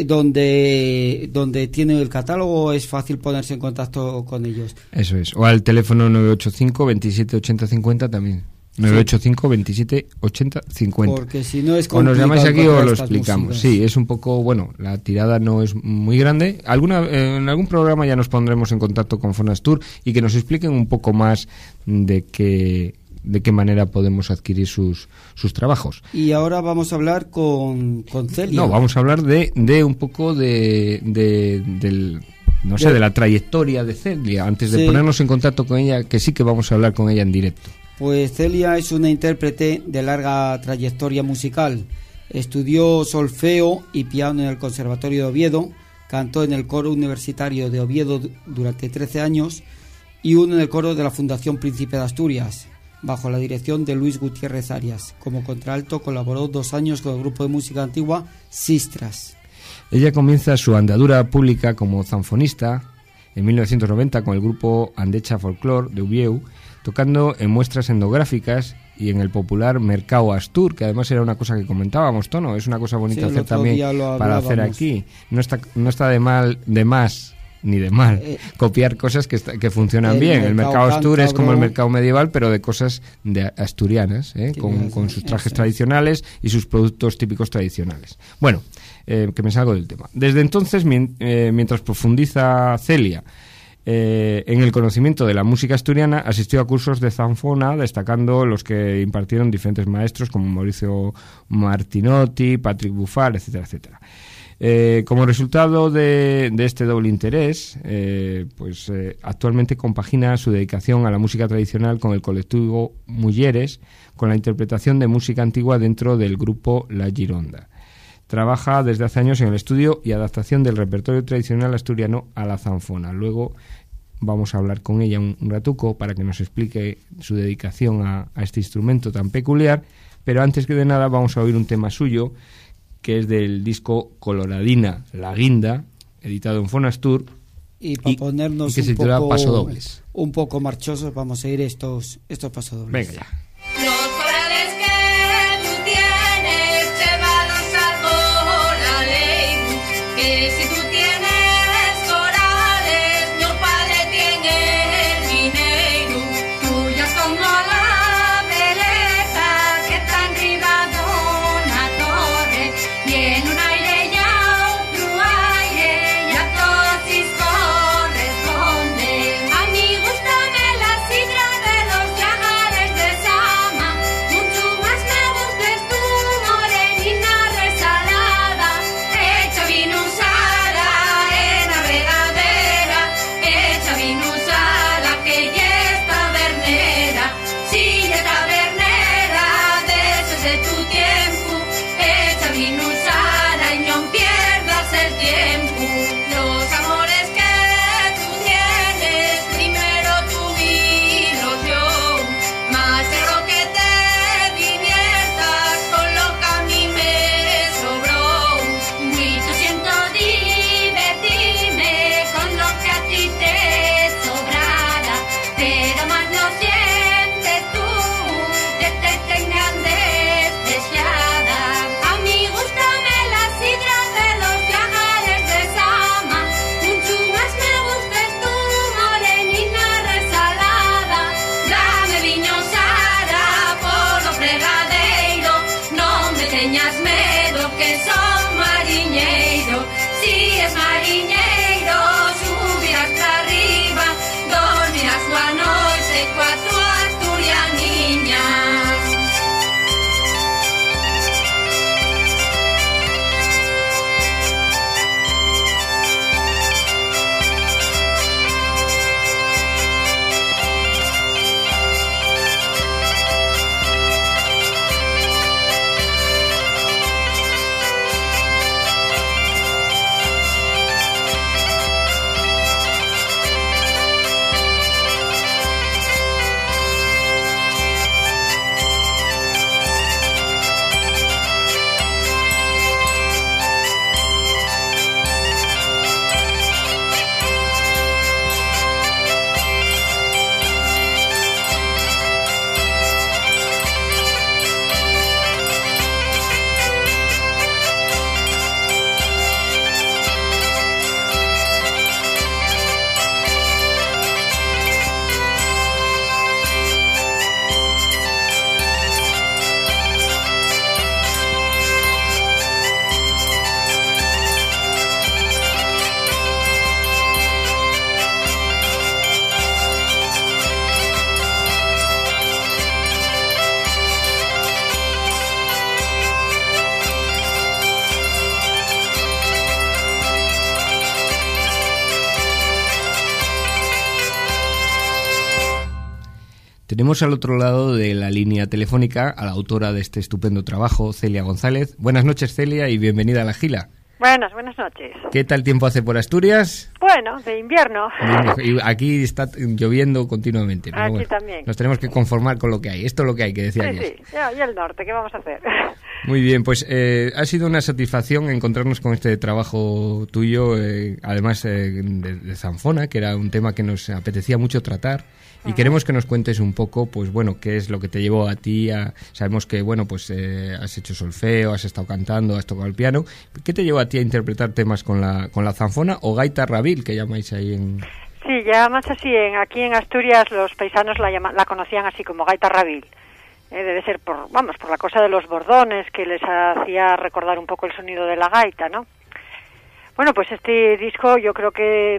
donde donde tiene el catálogo, es fácil ponerse en contacto con ellos.
Eso es. O al teléfono nueve ocho cinco, veintisiete ochenta cincuenta también. nueve ocho cinco, veintisiete ochenta cincuenta.
Porque si no es
O nos llamáis aquí o
encontrar
lo
estas
explicamos.
músicas.
Sí, es un poco, bueno, la tirada no es muy grande. Alguna eh, en algún programa ya nos pondremos en contacto con Fonastur y que nos expliquen un poco más de qué de qué manera podemos adquirir sus sus trabajos.
Y ahora vamos a hablar con, con Celia.
No, vamos a hablar de, de un poco de, de del no sé,
De-
de la trayectoria de Celia, antes de
Sí.
ponernos en contacto con ella, que sí que vamos a hablar con ella en directo.
Pues Celia es una intérprete de larga trayectoria musical. Estudió solfeo y piano en el Conservatorio de Oviedo, cantó en el coro universitario de Oviedo du- durante trece años y uno en el coro de la Fundación Príncipe de Asturias, bajo la dirección de Luis Gutiérrez Arias. Como contralto colaboró dos años con el grupo de música antigua Sistras.
Ella comienza su andadura pública como zanfonista en mil novecientos noventa con el grupo Andecha Folklore de Ubieu, tocando en muestras etnográficas y en el popular Mercado Astur, que además era una cosa que comentábamos, Tono, es una cosa bonita sí, hacer también para hacer aquí. No está, no está de mal, de más ni de mal eh, copiar cosas que, está, que funcionan el bien. El Mercado Astur es como el mercado medieval, pero de cosas de asturianas, ¿eh? con, con sus trajes tradicionales y sus productos típicos tradicionales. Bueno, eh, que me salgo del tema. Desde entonces, mi, eh, mientras profundiza Celia eh, en el conocimiento de la música asturiana, asistió a cursos de zanfona, destacando los que impartieron diferentes maestros como Mauricio Martinotti, Patrick Buffal, etcétera, etcétera. Eh, como resultado de, de este doble interés, eh, pues eh, actualmente compagina su dedicación a la música tradicional con el colectivo Mulleres, con la interpretación de música antigua dentro del grupo La Gironda. Trabaja desde hace años en el estudio y adaptación del repertorio tradicional asturiano a la zanfona. Luego vamos a hablar con ella un, un ratuco para que nos explique su dedicación a, a este instrumento tan peculiar, pero antes que de nada vamos a oír un tema suyo, que es del disco Coloradina, La Guinda, editado en Fonastur,
y para ponernos
y que
un,
se titula
poco,
Pasodobles.
un poco marchosos, vamos a ir estos, estos pasodobles.
Venga ya.
Los corales que tú tienes, llevados al coralero, que si tú tienes corales, mi padre tiene el dinero, tuyas como la belleza que está enribado una torre, y en un aire ya otro aire, ya todos sis corresponde. A mí gustame la sidra de los llagares de Sama, mucho más me gustes tú, morenina resalada, hecha vino usada en la regadera, hecha vino usada que ya es tabernera, si ya es tabernera, de eso es de tu tiempo, hecha vino usada y no pierdas el tiempo. Los amores que tú tienes, primero tuvilos yo, más quiero que te diviertas con lo que a mí me sobró. Mucho siento divertirme con lo que a ti te sobrara, pero más lo sientes tú, que te tengan despreciada. A mí gustame la sidra de los llagares de Sama, mucho más me gustes tú, morenina resalada. Dame viño Sara por los fregadeiros, no me teñas miedo que son mariñeiro. Si es mariñeiro, subirás para arriba, dormirás la noche cuatro asturianiñas.
Tenemos al otro lado de la línea telefónica a la autora de este estupendo trabajo, Celia González. Buenas noches, Celia, y bienvenida a La Gila.
Buenas, buenas noches.
¿Qué tal tiempo hace por Asturias?
Bueno, de invierno.
Y aquí está lloviendo continuamente. Pero
Aquí
bueno,
también.
Nos tenemos que conformar con lo que hay. Esto es lo que hay, que decía
Sí,
ayer.
sí, ya, y el norte, ¿qué vamos a hacer?
Muy bien, pues eh, ha sido una satisfacción encontrarnos con este trabajo tuyo, eh, además eh, de, de zanfona, que era un tema que nos apetecía mucho tratar, Y queremos que nos cuentes un poco, pues bueno, qué es lo que te llevó a ti a... Sabemos que, bueno, pues eh, has hecho solfeo, has estado cantando, has tocado el piano. ¿Qué te llevó a ti a interpretar temas con la, con la zanfona o gaita rabil, que llamáis ahí en...?
Sí, ya más así, en, aquí en Asturias los paisanos la, llama, la conocían así como gaita rabil. Eh, debe ser por, vamos, por la cosa de los bordones que les hacía recordar un poco el sonido de la gaita, ¿no? Bueno, pues este disco yo creo que...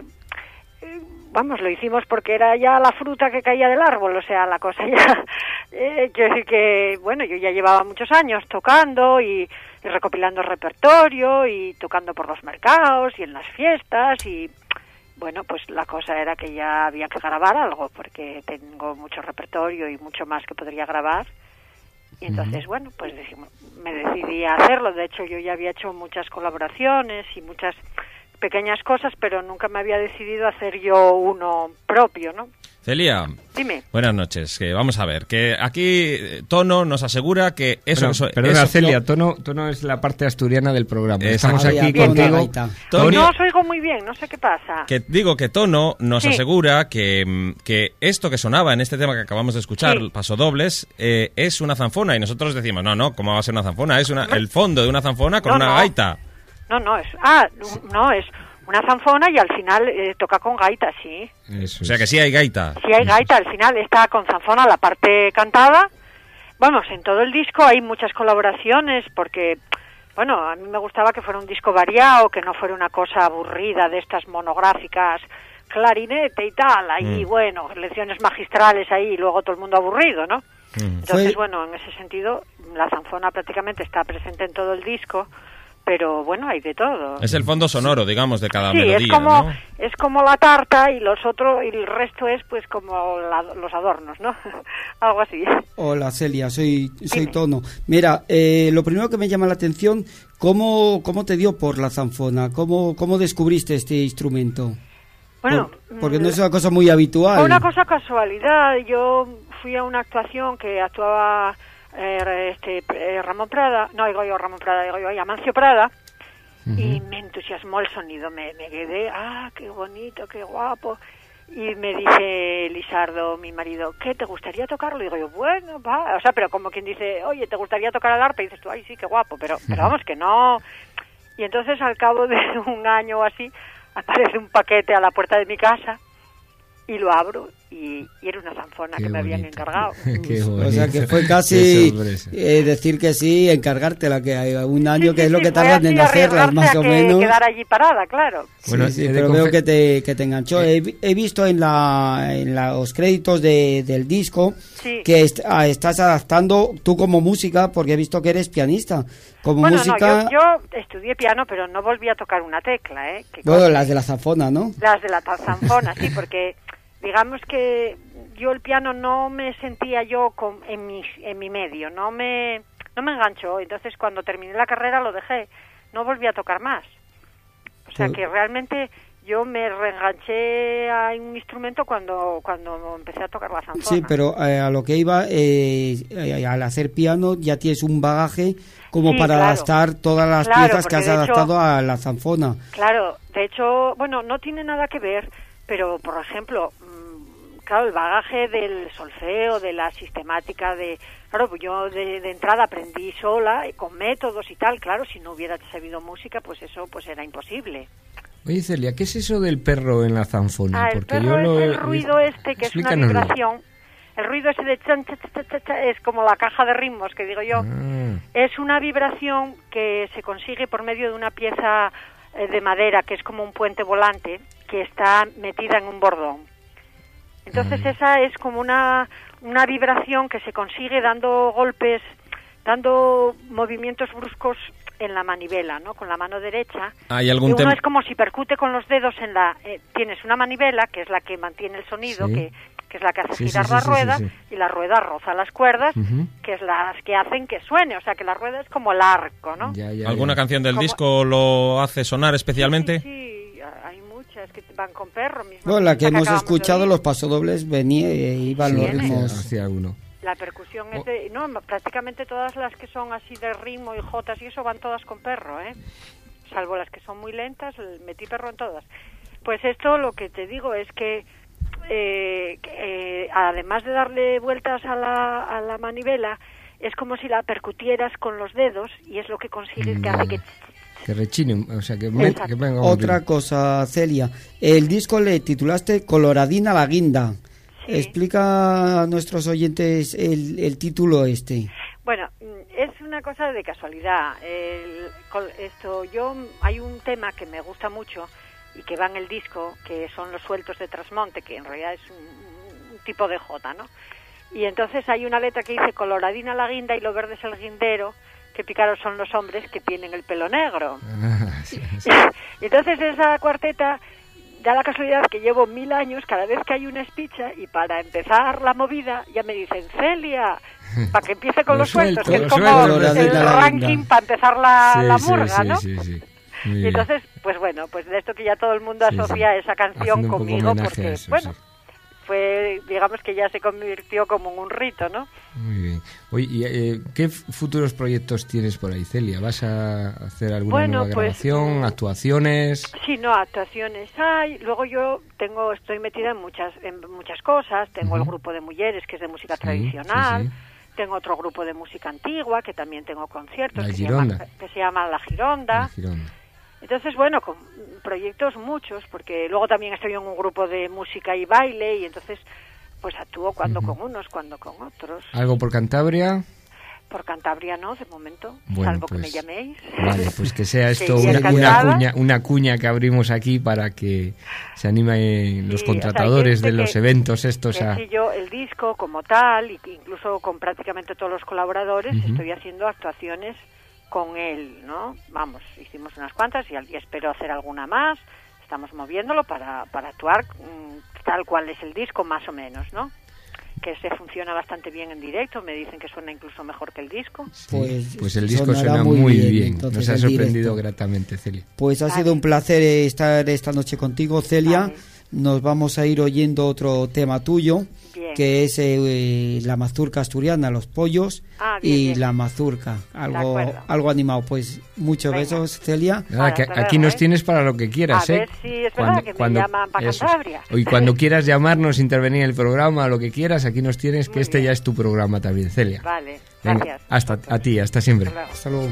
Eh, vamos, lo hicimos porque era ya la fruta que caía del árbol, o sea, la cosa ya... Eh, quiero decir que, bueno, yo ya llevaba muchos años tocando y, y recopilando repertorio y tocando por los mercados y en las fiestas y, bueno, pues la cosa era que ya había que grabar algo porque tengo mucho repertorio y mucho más que podría grabar. Y entonces, uh-huh. bueno, pues decimos, me decidí a hacerlo. De hecho, yo ya había hecho muchas colaboraciones y muchas... pequeñas cosas, pero nunca me había decidido a hacer yo uno propio, ¿no?
Celia,
dime.
Buenas noches. Que vamos a ver, que aquí Tono nos asegura que eso...
Bueno,
eso
perdona,
eso,
Celia, Tono, Tono es la parte asturiana del programa. Estamos
Había
aquí
bien,
contigo.
Tono,
no os oigo muy bien, no sé qué pasa.
Que digo que Tono nos
sí.
asegura que, que esto que sonaba en este tema que acabamos de escuchar,
sí.
Pasodobles, eh, es una zanfona, y nosotros decimos, no, no, ¿cómo va a ser una zanfona? Es una, el fondo de una zanfona con
no,
una
no.
gaita.
No, no, es... Ah, no, es... una zanfona y al final eh, toca con gaita, sí.
Eso o sea que sí hay gaita.
Sí hay gaita, al final está con zanfona la parte cantada. Vamos, en todo el disco hay muchas colaboraciones porque, bueno, a mí me gustaba que fuera un disco variado, que no fuera una cosa aburrida de estas monográficas, clarinete y tal, ahí, mm. bueno, lecciones magistrales ahí y luego todo el mundo aburrido, ¿no? Mm. Entonces, Fue... bueno, en ese sentido, la zanfona prácticamente está presente en todo el disco. Pero bueno, hay de todo.
Es el fondo sonoro, digamos, de cada
sí,
melodía,
es como,
¿no?
es como la tarta y los otros y el resto es pues como la, los adornos, ¿no? Algo así.
Hola Celia, soy soy Dime. Tono. Mira, eh, lo primero que me llama la atención, ¿cómo cómo te dio por la zanfona? ¿Cómo cómo descubriste este instrumento?
Bueno,
por, porque no es una cosa muy habitual.
Fue una cosa casualidad. Yo fui a una actuación que actuaba Eh, este eh, Ramón Prada, no digo yo Ramón Prada, digo yo Amancio Prada, uh-huh. y me entusiasmó el sonido, me, me quedé, ah, qué bonito, qué guapo, y me dice Lisardo, mi marido, ¿qué, te gustaría tocarlo? Y digo yo, bueno, va, o sea, pero como quien dice, oye, ¿te gustaría tocar el arpa? Y dices tú, ay, sí, qué guapo, pero, uh-huh. pero vamos, que no, y entonces al cabo de un año o así, aparece un paquete a la puerta de mi casa, y lo abro y, y era una zanfona Qué que me bonito. habían encargado.
Qué o sea que fue casi eh, decir que sí, encargártela, que hay un año sí, que sí, es lo sí, que tardan en hacerlas más o
que
menos.
Quedar allí parada, claro.
Bueno, sí, sí, pero confe- veo que te, que te enganchó. Eh. He, he visto en, la, en la, los créditos de, del disco sí. que est- a, estás adaptando tú como música, porque he visto que eres pianista. Como
bueno,
música...
no, yo, yo estudié piano, pero no volví a tocar una tecla, ¿eh? Que
bueno, las de la zanfona, ¿no?
Las de la zanfona, sí, porque... digamos que yo el piano no me sentía yo con, en mi en mi medio, no me no me enganchó, entonces cuando terminé la carrera lo dejé, no volví a tocar más. O sea que realmente yo me reenganché a un instrumento cuando cuando empecé a tocar la zanfona.
Sí, pero eh, a lo que iba, eh, eh, al hacer piano ya tienes un bagaje como sí, para claro. adaptar todas las claro, piezas que has adaptado hecho, a la zanfona.
Claro, de hecho, bueno, no tiene nada que ver, pero por ejemplo, claro, el bagaje del solfeo, de la sistemática, de claro, pues yo de, de entrada aprendí sola, con métodos y tal, claro, si no hubiera sabido música, pues eso pues era imposible.
Oye, Celia, ¿qué es eso del perro en la zanfona?
Ah, el
Porque
perro
yo lo...
es el ruido este, que es una vibración. El ruido ese de chan, chan, chan, chan, chan, es como la caja de ritmos, que digo yo. Ah. Es una vibración que se consigue por medio de una pieza eh, de madera, que es como un puente volante, que está metida en un bordón. Entonces mm. esa es como una, una vibración que se consigue dando golpes, dando movimientos bruscos en la manivela, ¿no? Con la mano derecha.
¿Hay algún
uno
tem-
es como si percute con los dedos en la... Eh, tienes una manivela, que es la que mantiene el sonido, sí. que, que es la que hace sí, girar sí, la sí, rueda, sí, sí, sí. y la rueda roza las cuerdas, uh-huh. que es las que hacen que suene. O sea, que la rueda es como el arco, ¿no?
Ya, ya, ¿Alguna ya. canción del como... disco lo hace sonar especialmente?
Sí, sí, sí. Hay muchas que van con perro mismo.
Bueno, la que hemos escuchado, los pasodobles, venía e iban sí, los ritmos
hacia uno.
La percusión oh. es de... No, prácticamente todas las que son así de ritmo y jotas y eso van todas con perro, ¿eh? Salvo las que son muy lentas, metí perro en todas. Pues esto lo que te digo es que eh, eh, además de darle vueltas a la, a la manivela, es como si la percutieras con los dedos y es lo que consigues que hace que...
Que rechine, o sea, que, me, que venga...
Otra cosa, Celia, el disco le titulaste Coloradina la Guinda. Sí. Explica a nuestros oyentes el, el título este.
Bueno, es una cosa de casualidad. El, esto, yo hay un tema que me gusta mucho y que va en el disco, que son los sueltos de Trasmonte, que en realidad es un, un tipo de jota, ¿no? Y entonces hay una letra que dice Coloradina la guinda y lo verde es el guindero, que picaros son los hombres que tienen el pelo negro. Ah, sí, sí. Y entonces esa cuarteta da la casualidad que llevo mil años, cada vez que hay una espicha, y para empezar la movida ya me dicen Celia, para que empiece con los, los sueltos, que es como el ranking para empezar la, sí, la murga, sí, ¿no? Sí, sí, sí. Y entonces, pues bueno, pues de esto que ya todo el mundo sí, asocia sí. esa canción conmigo, porque, eso, bueno, sí. fue, digamos que ya se convirtió como en un rito, ¿no?
Muy bien. Oye, ¿y, eh, ¿qué futuros proyectos tienes por ahí, Celia? ¿Vas a hacer alguna bueno, nueva grabación, pues, actuaciones?
Sí, no, actuaciones hay. Luego yo tengo, estoy metida en muchas, en muchas cosas. Tengo uh-huh. el grupo de mujeres, que es de música sí, tradicional. Sí, sí. Tengo otro grupo de música antigua, que también tengo conciertos, que se, llama, que se llama La Gironda. La Gironda. Entonces, bueno, con proyectos muchos, porque luego también estoy en un grupo de música y baile, y entonces pues actúo cuando uh-huh. con unos, cuando con otros.
¿Algo por Cantabria?
Por Cantabria no, de momento,
bueno,
salvo
pues,
que me llaméis.
Vale, pues que sea esto que una, una, cuña, una cuña que abrimos aquí para que se animen los sí, contratadores o sea, de los que, eventos estos
que
a...
Sí, yo el disco como tal, y incluso con prácticamente todos los colaboradores, uh-huh. estoy haciendo actuaciones con él, ¿no? Vamos, hicimos unas cuantas y, y espero hacer alguna más. Estamos moviéndolo para, para actuar mmm, tal cual es el disco, más o menos, ¿no? Que se funciona bastante bien en directo, me dicen que suena incluso mejor que el disco.
Pues, pues el disco suena muy, muy bien, bien. Nos ha sorprendido directo. Gratamente, Celia.
Pues ha vale. sido un placer estar esta noche contigo, Celia. Vale. Nos vamos a ir oyendo otro tema tuyo, bien. que es eh, la mazurca asturiana, los pollos ah, bien, y bien. la mazurca, algo algo animado. Pues muchos Venga. besos, Celia.
Nada, que aquí nos tienes para lo que quieras,
a
¿eh?
ver si es cuando, verdad que cuando, me llaman para Cantabria.
Y cuando quieras llamarnos, intervenir en el programa, lo que quieras, aquí nos tienes, Muy que este bien. ya es tu programa también, Celia.
Vale,
Venga,
gracias.
Hasta a ti, hasta siempre.
Hasta luego. Hasta luego.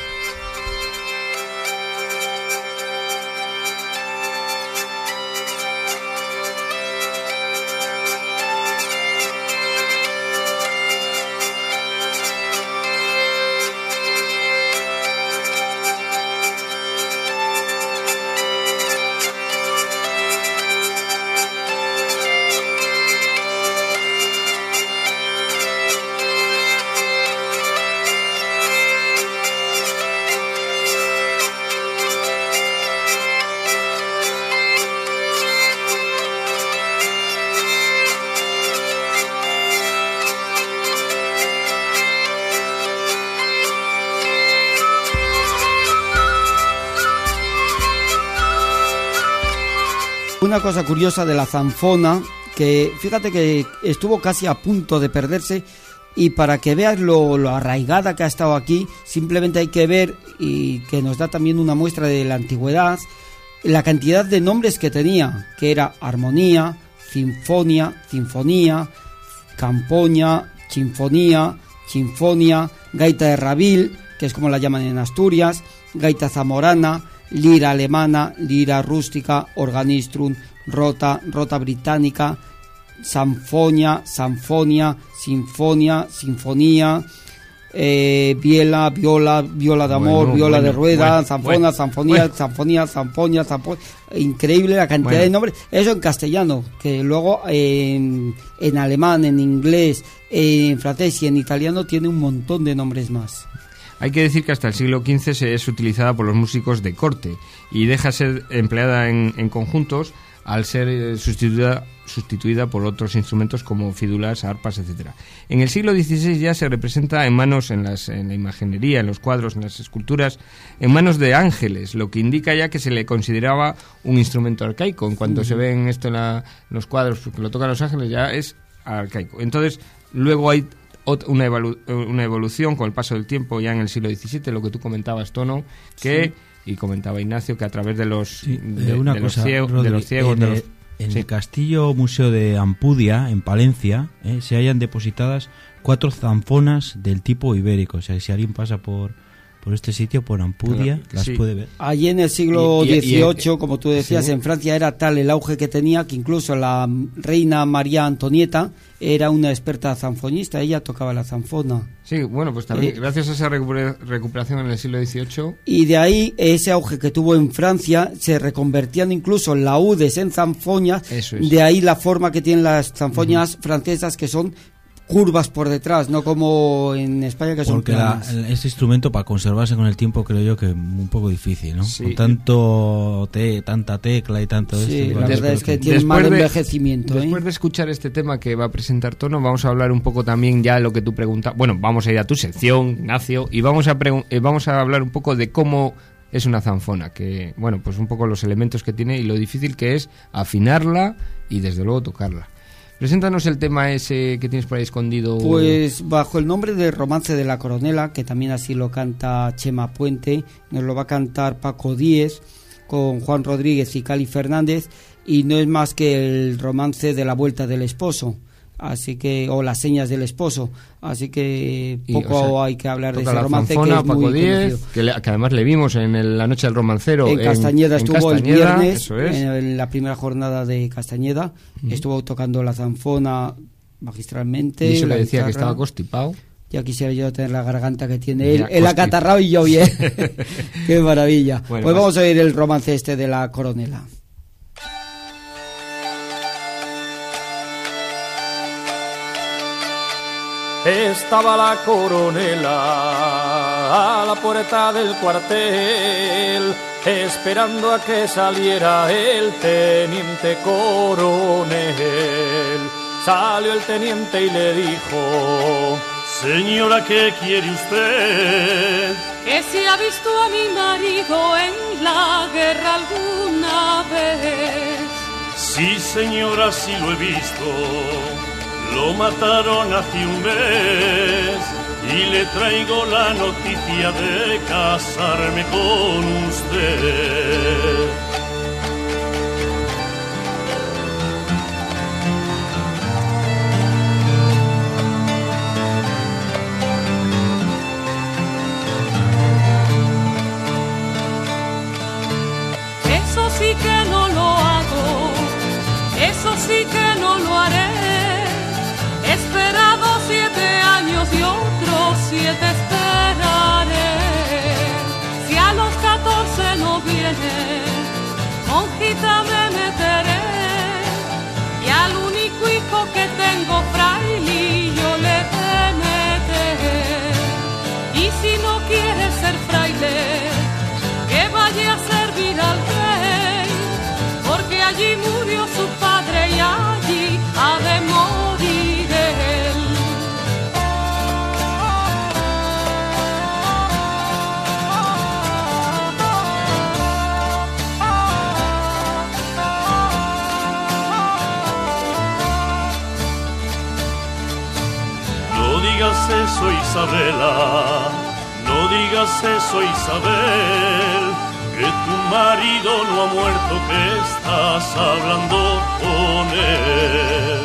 Una cosa curiosa de la zanfona, que fíjate que estuvo casi a punto de perderse, y para que veas lo, lo arraigada que ha estado aquí, simplemente hay que ver, y que nos da también una muestra de la antigüedad, la cantidad de nombres que tenía, que era armonía, sinfonia, sinfonía, campoña, chinfonía, chinfonia, gaita de rabil, que es como la llaman en Asturias, gaita zamorana, lira alemana, lira rústica, organistrum, rota, rota británica, sanfonia, sanfonia, sinfonia, sinfonía, eh, viela, viola, viola de amor, bueno, viola bueno, de rueda, bueno, zanfona, bueno, zanfonía, bueno. zanfonía, zanfonia, zanfonia. Increíble la cantidad bueno. de nombres. Eso en castellano, que luego en, en alemán, en inglés, en francés y en italiano tiene un montón de nombres más.
Hay que decir que hasta el siglo quince se es utilizada por los músicos de corte y deja ser empleada en, en conjuntos al ser sustituida, sustituida por otros instrumentos como fídulas, arpas, etcétera. En el siglo dieciséis ya se representa en manos, en, las, en la imaginería, en los cuadros, en las esculturas, en manos de ángeles, lo que indica ya que se le consideraba un instrumento arcaico. En cuanto uh-huh. se ven esto en la, los cuadros, que lo tocan los ángeles, ya es arcaico. Entonces, luego hay Una, evolu- una evolución con el paso del tiempo ya en el siglo diecisiete, lo que tú comentabas, Tono, que sí. y comentaba Ignacio, que a través de los
sí,
de,
una
de
cosa,
los ciegos,
Rodri,
de los ciegos,
en,
de los...
En
Sí.
el Castillo Museo de Ampudia, en Palencia, eh, se hallan depositadas cuatro zanfonas del tipo ibérico. O sea, si alguien pasa por, por este sitio, por Ampudia,
Claro,
las
sí.
puede ver.
Allí en el siglo
Y- y- y-
dieciocho, como tú decías,
sí.
en Francia era tal el auge que tenía que incluso la reina María Antonieta era una experta zanfonista, ella tocaba la zanfona.
Sí, bueno, pues también
Eh,
gracias a esa recupera- recuperación en el siglo dieciocho.
Y de ahí ese auge que tuvo en Francia, se reconvertían incluso laúdes en zanfoñas,
Eso es.
de ahí la forma que tienen las zanfoñas francesas, que son curvas por detrás, no como en España que son
Porque la-
planas.
el- este instrumento, para conservarse con el tiempo, creo yo que es un poco difícil, ¿no?
Sí.
Con tanto te, tanta tecla y tanto
Sí,
esto.
la
igual
verdad
espero
es que tiene mal envejecimiento, ¿eh?
Después de escuchar este tema que va a presentar Tono, vamos a hablar un poco también ya de lo que tú preguntas. Bueno, vamos a ir a tu sección, Ignacio, y vamos a, pregun- eh, vamos a hablar un poco de cómo es una zanfona, que, bueno, pues un poco los elementos que tiene y lo difícil que es afinarla y desde luego tocarla. Preséntanos el tema ese que tienes por ahí escondido.
Pues bajo el nombre de Romance de la Coronela, que también así lo canta Chema Puente, nos lo va a cantar Paco Díez con Juan Rodríguez y Cali Fernández, y no es más que el romance de la vuelta del esposo, así que o las señas del esposo, así que
Y,
poco
o sea,
hay que hablar de
toca
ese
la
romance,
zanfona,
que es
Paco
muy
Díez,
conocido.
que, le- que además le vimos en el- la noche del romancero
En Castañeda
en
estuvo
Castañeda,
el viernes,
eso es.
en la primera jornada de Castañeda, estuvo tocando la zanfona magistralmente.
Y eso
la
le decía que
guitarra.
estaba constipado.
Ya quisiera yo tener la garganta que tiene él,
Ya,
el
consti-
acatarrado y yo bien. Qué maravilla.
Bueno,
pues
vas-
vamos a oír el romance este de la Coronela.
Estaba la coronela a la puerta del cuartel, esperando a que saliera el teniente coronel. Salió el teniente y le dijo:
Señora, ¿qué quiere usted?
Que si ha visto a mi marido en la guerra alguna vez.
Sí, señora, sí lo he visto. Lo mataron hace un mes y le traigo la noticia de casarme con usted.
Eso sí que no lo hago, eso sí que no lo haré. He esperado siete años y otros siete esperaré. Si a los catorce no viene, monjita me meteré. Y al único hijo que tengo, frailillo, le meteré. Y si no quiere ser fraile, que vaya a servir al rey, porque allí murió su padre y allí ha de morir él.
No digas eso, Isabela, no digas eso, Isabel, que tu marido no ha muerto, que estás hablando con él.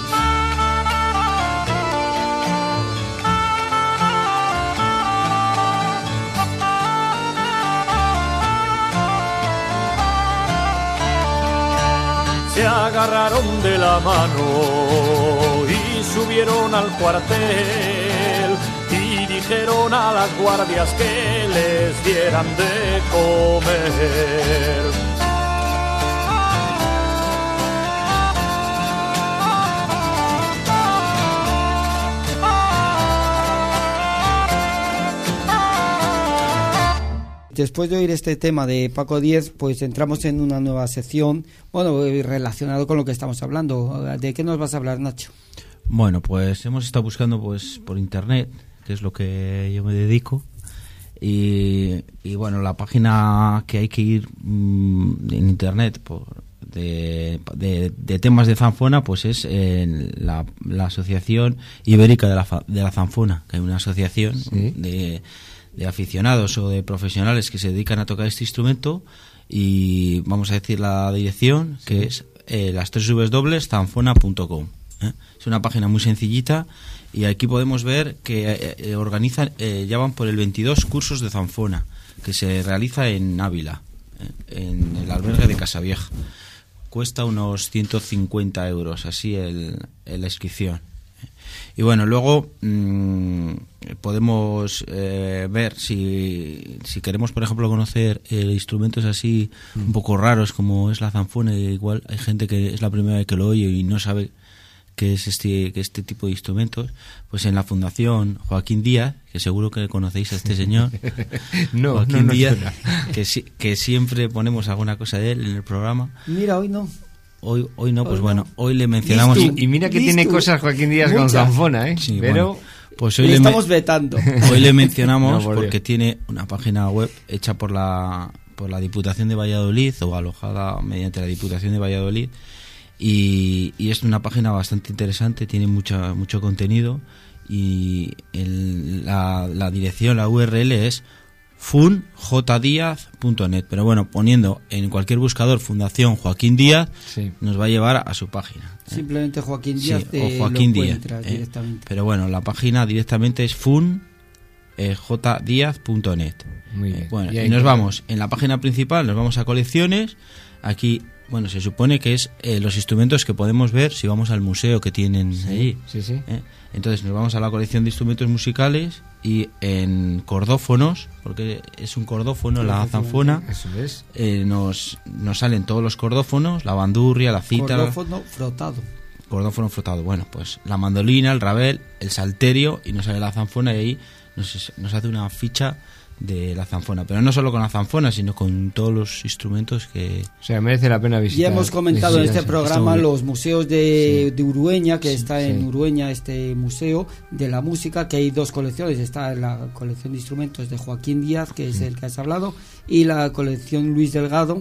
Se agarraron de la mano y subieron al cuartel y dijeron a las guardias que les dieran de comer.
Después de oír este tema de Paco Díez, pues entramos en una nueva sección, bueno, eh, relacionado con lo que estamos hablando. ¿De qué nos vas a hablar, Nacho?
Bueno, pues hemos estado buscando pues por internet, que es lo que yo me dedico, y, y bueno, la página que hay que ir mmm, en internet por, de, de, de temas de zanfona, pues es eh, la, la Asociación Ibérica de la, de la Zanfona, que hay una asociación
Sí.
de, de aficionados o de profesionales que se dedican a tocar este instrumento, y vamos a decir la dirección, que es eh, las tres w w punto zanfona punto com. ¿eh? Es una página muy sencillita y aquí podemos ver que eh, eh, organizan, eh, ya van por el veintidós cursos de zanfona que se realiza en Ávila, eh, en el albergue de Casavieja. Cuesta unos ciento cincuenta euros así el, el la inscripción. Y bueno, luego mmm, podemos eh, ver si, si queremos, por ejemplo, conocer eh, instrumentos así un poco raros como es la zanfona. Igual hay gente que es la primera vez que lo oye y no sabe qué es este, que este tipo de instrumentos. Pues en la Fundación Joaquín Díaz, que seguro que conocéis a este señor,
no,
Joaquín
no, no
Díaz, que, si, que siempre ponemos alguna cosa de él en el programa.
Mira, hoy no.
Hoy, hoy no, pues bueno, hoy le mencionamos.
Y, y mira que
Listo.
tiene cosas Joaquín Díaz con zanfona, ¿eh?
Sí,
pero
bueno, pues hoy
le
le
estamos
me-
vetando.
Hoy le mencionamos
No, por
porque
Dios.
tiene una página web hecha por la por la Diputación de Valladolid o alojada mediante la Diputación de Valladolid y, y es una página bastante interesante, tiene mucha mucho contenido y el, la, la dirección, la U R L es fun j diaz punto net, pero bueno, poniendo en cualquier buscador Fundación Joaquín Díaz,
sí,
nos va a llevar a su página. ¿eh?
Simplemente Joaquín
Sí,
Díaz
o
te
Joaquín
lo
Díaz,
encuentras
¿eh?
directamente.
Pero bueno, la página directamente es fun j diaz punto net.
muy bien.
Eh, bueno,
Y
y
ahí
nos
queda.
vamos en la página principal, nos vamos a colecciones. Aquí, bueno, se supone que es eh, los instrumentos que podemos ver si vamos al museo que tienen allí.
Sí, sí.
¿eh? Entonces nos vamos a la colección de instrumentos musicales y en cordófonos, porque es un cordófono, la zanfona,
Eso es.
eh, nos, nos salen todos los cordófonos, la bandurria, la cítara,
Cordófono frotado.
cordófono frotado. Bueno, pues la mandolina, el rabel, el salterio y nos sale la zanfona y ahí nos, nos hace una ficha de la zanfona. Pero no solo con la zanfona, sino con todos los instrumentos que...
O sea, merece la pena visitar.
Ya hemos comentado en
visitar,
este
sí.
programa
muy bien.
los museos de,
Sí.
de Urueña, que
Sí,
está
sí.
en Urueña este museo de la música, que hay dos colecciones. Está la colección de instrumentos de Joaquín Díaz, que es el que has hablado, y la colección Luis Delgado,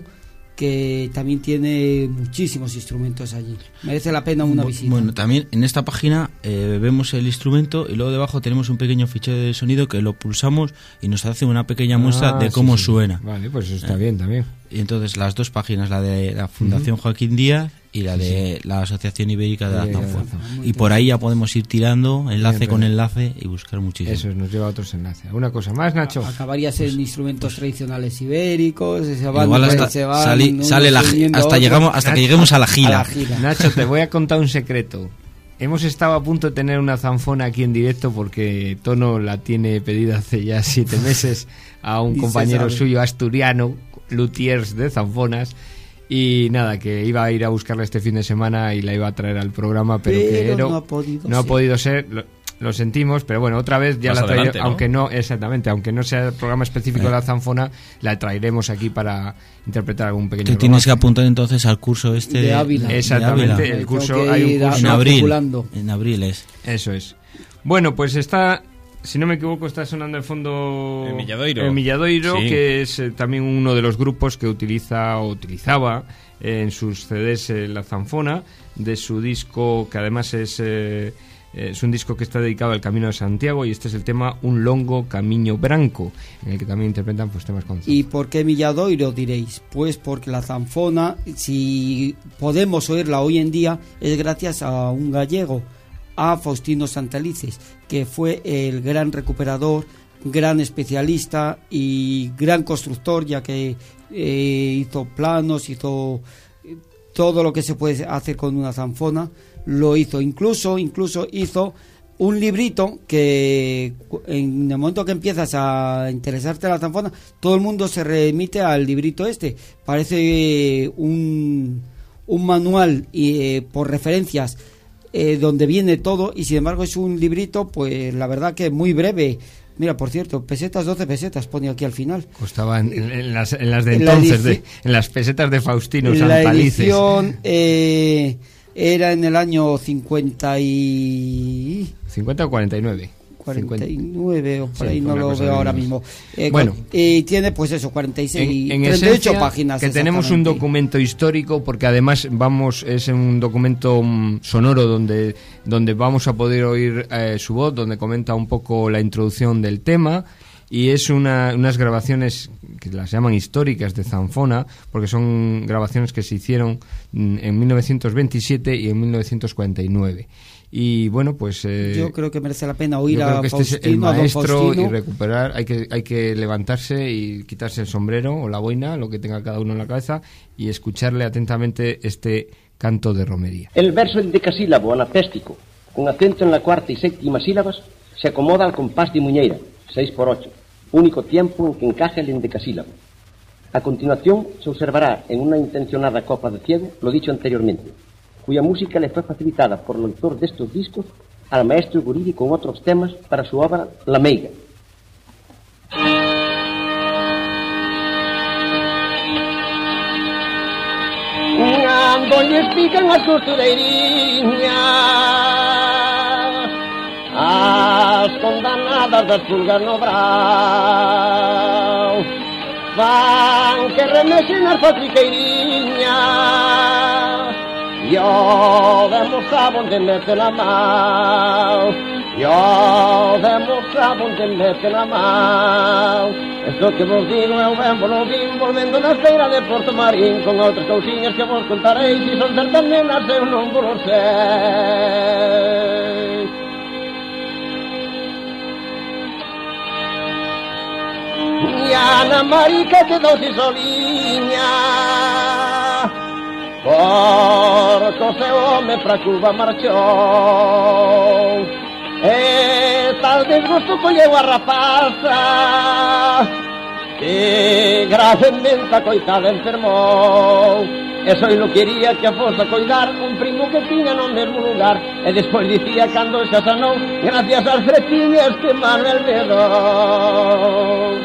que también tiene muchísimos instrumentos allí. Merece la pena una
Bu-
visita.
Bueno, también en esta página eh, vemos el instrumento y luego debajo tenemos un pequeño fichero de sonido que lo pulsamos y nos hace una pequeña muestra
Ah,
de
sí,
cómo
sí.
suena.
Vale, pues eso está
Eh.
bien también.
Y entonces las dos páginas, la de la Fundación Joaquín Díaz y la de la Asociación Ibérica de la
Ibérica de la
Zanfona.
Zanfona.
Y por ahí ya podemos ir tirando enlace
Bien,
con
bien.
enlace y buscar muchísimo.
Eso nos lleva a otros enlaces. ¿Alguna cosa más, Nacho?
Acabarías en instrumentos tradicionales ibéricos, se van,
Pues Igual hasta,
se van
sali-
unos
sale la, gi-
uniendo a
hasta
otros.
llegamos hasta que lleguemos a la
A
gira.
la gira.
Nacho, te voy a contar un secreto. Hemos estado a punto de tener una zanfona aquí en directo porque Tono la tiene pedida hace ya siete meses a un
Ni se
compañero
sabe.
suyo asturiano, luthiers de zanfonas. Y nada, que iba a ir a buscarla este fin de semana y la iba a traer al programa, pero, que
Pero
Ero
no ha podido
no ha
ser.
podido ser. Lo, lo sentimos, pero bueno, otra vez ya
Más
la traeré,
adelante, ¿no?
aunque no, exactamente, aunque no sea el programa específico de la zanfona, la traeremos aquí para interpretar algún pequeño
Te tienes que
rodaje.
apuntar entonces al curso este
De Ávila.
Exactamente,
Ávila.
el
Tengo
curso,
que
hay un
ir a-
curso
En
no,
abril.
calculando.
En abril es.
Eso es. Bueno, pues está, si no me equivoco, está sonando de fondo
El Milladoiro.
el Milladoiro,
Sí.
que es eh, también uno de los grupos que utiliza o utilizaba eh, en sus C Ds eh, la zanfona, de su disco, que además es, eh, es un disco que está dedicado al Camino de Santiago, y este es el tema Un longo camiño branco, en el que también interpretan pues temas con
¿Y por qué Milladoiro, diréis? Pues porque la zanfona, si podemos oírla hoy en día, es gracias a un gallego, a Faustino Santalices, que fue el gran recuperador, gran especialista y gran constructor, ya que eh, hizo planos, hizo eh, todo lo que se puede hacer con una zanfona, lo hizo. Incluso, incluso hizo un librito que cu- en el momento que empiezas a interesarte en la zanfona, todo el mundo se remite al librito este. Parece eh, un, un manual y, eh, por referencias eh, donde viene todo, y sin embargo es un librito, pues la verdad que muy breve. Mira, por cierto, pesetas, doce pesetas pone aquí al final.
Costaban en, en las, en las de
En la
entonces, de,
edici-
en las pesetas de Faustino
La
Santalices.
edición eh, era en el año cincuenta y...
¿cincuenta o cuarenta y nueve?
cuarenta y nueve o por
Sí,
ahí, no
una
lo
cosa
veo
de
ahora
menos.
mismo. Eh,
Bueno.
cu- y tiene pues eso, cuarenta y seis,
En, en
treinta y ocho
esencia,
páginas.
que tenemos un
exactamente.
documento histórico, porque además vamos es un documento mm, sonoro donde donde vamos a poder oír eh, su voz, donde comenta un poco la introducción del tema, y es una, unas grabaciones que las llaman históricas de zanfona, porque son grabaciones que se hicieron en mil novecientos veintisiete y en mil novecientos cuarenta y nueve. Y bueno, pues eh,
yo creo que merece la pena oír
yo creo
a
que
Faustino,
este es el maestro
y
recuperar. Hay que hay que levantarse y quitarse el sombrero o la boina, lo que tenga cada uno en la cabeza, y escucharle atentamente este canto de romería.
El verso endecasílabo anapéstico, con acento en la cuarta y séptima sílabas, se acomoda al compás de muñeira, seis por ocho, único tiempo en que encaja el endecasílabo. A continuación se observará en una intencionada copa de ciego lo dicho anteriormente, cuya música le fue facilitada por el autor de estos discos al maestro Guridi con otros temas para su obra La Meiga. Cando lles pican as costureiriñas, as condanadas das pulgas no brao, van que remexen as patriqueiriñas, yo demostraba onde mete la mão, yo demostraba onde mete la mão. Esto que vos digo é o ben bolo vin, volvendo na feira de Porto Marín, con outras cousiñas que vos contareis, e son certas nenas eu non vos sei. E Ana Marica quedou-se soliña, porque o seu home pra Cuba marchou, e tal desgosto colleu a rapaza, que gravemente a coitada enfermou, e só non quería que a fosa coidar un primo que tiña no mesmo lugar, e despois dicía cando xa sanou, gracias ás fretiñas que Manuel me dou.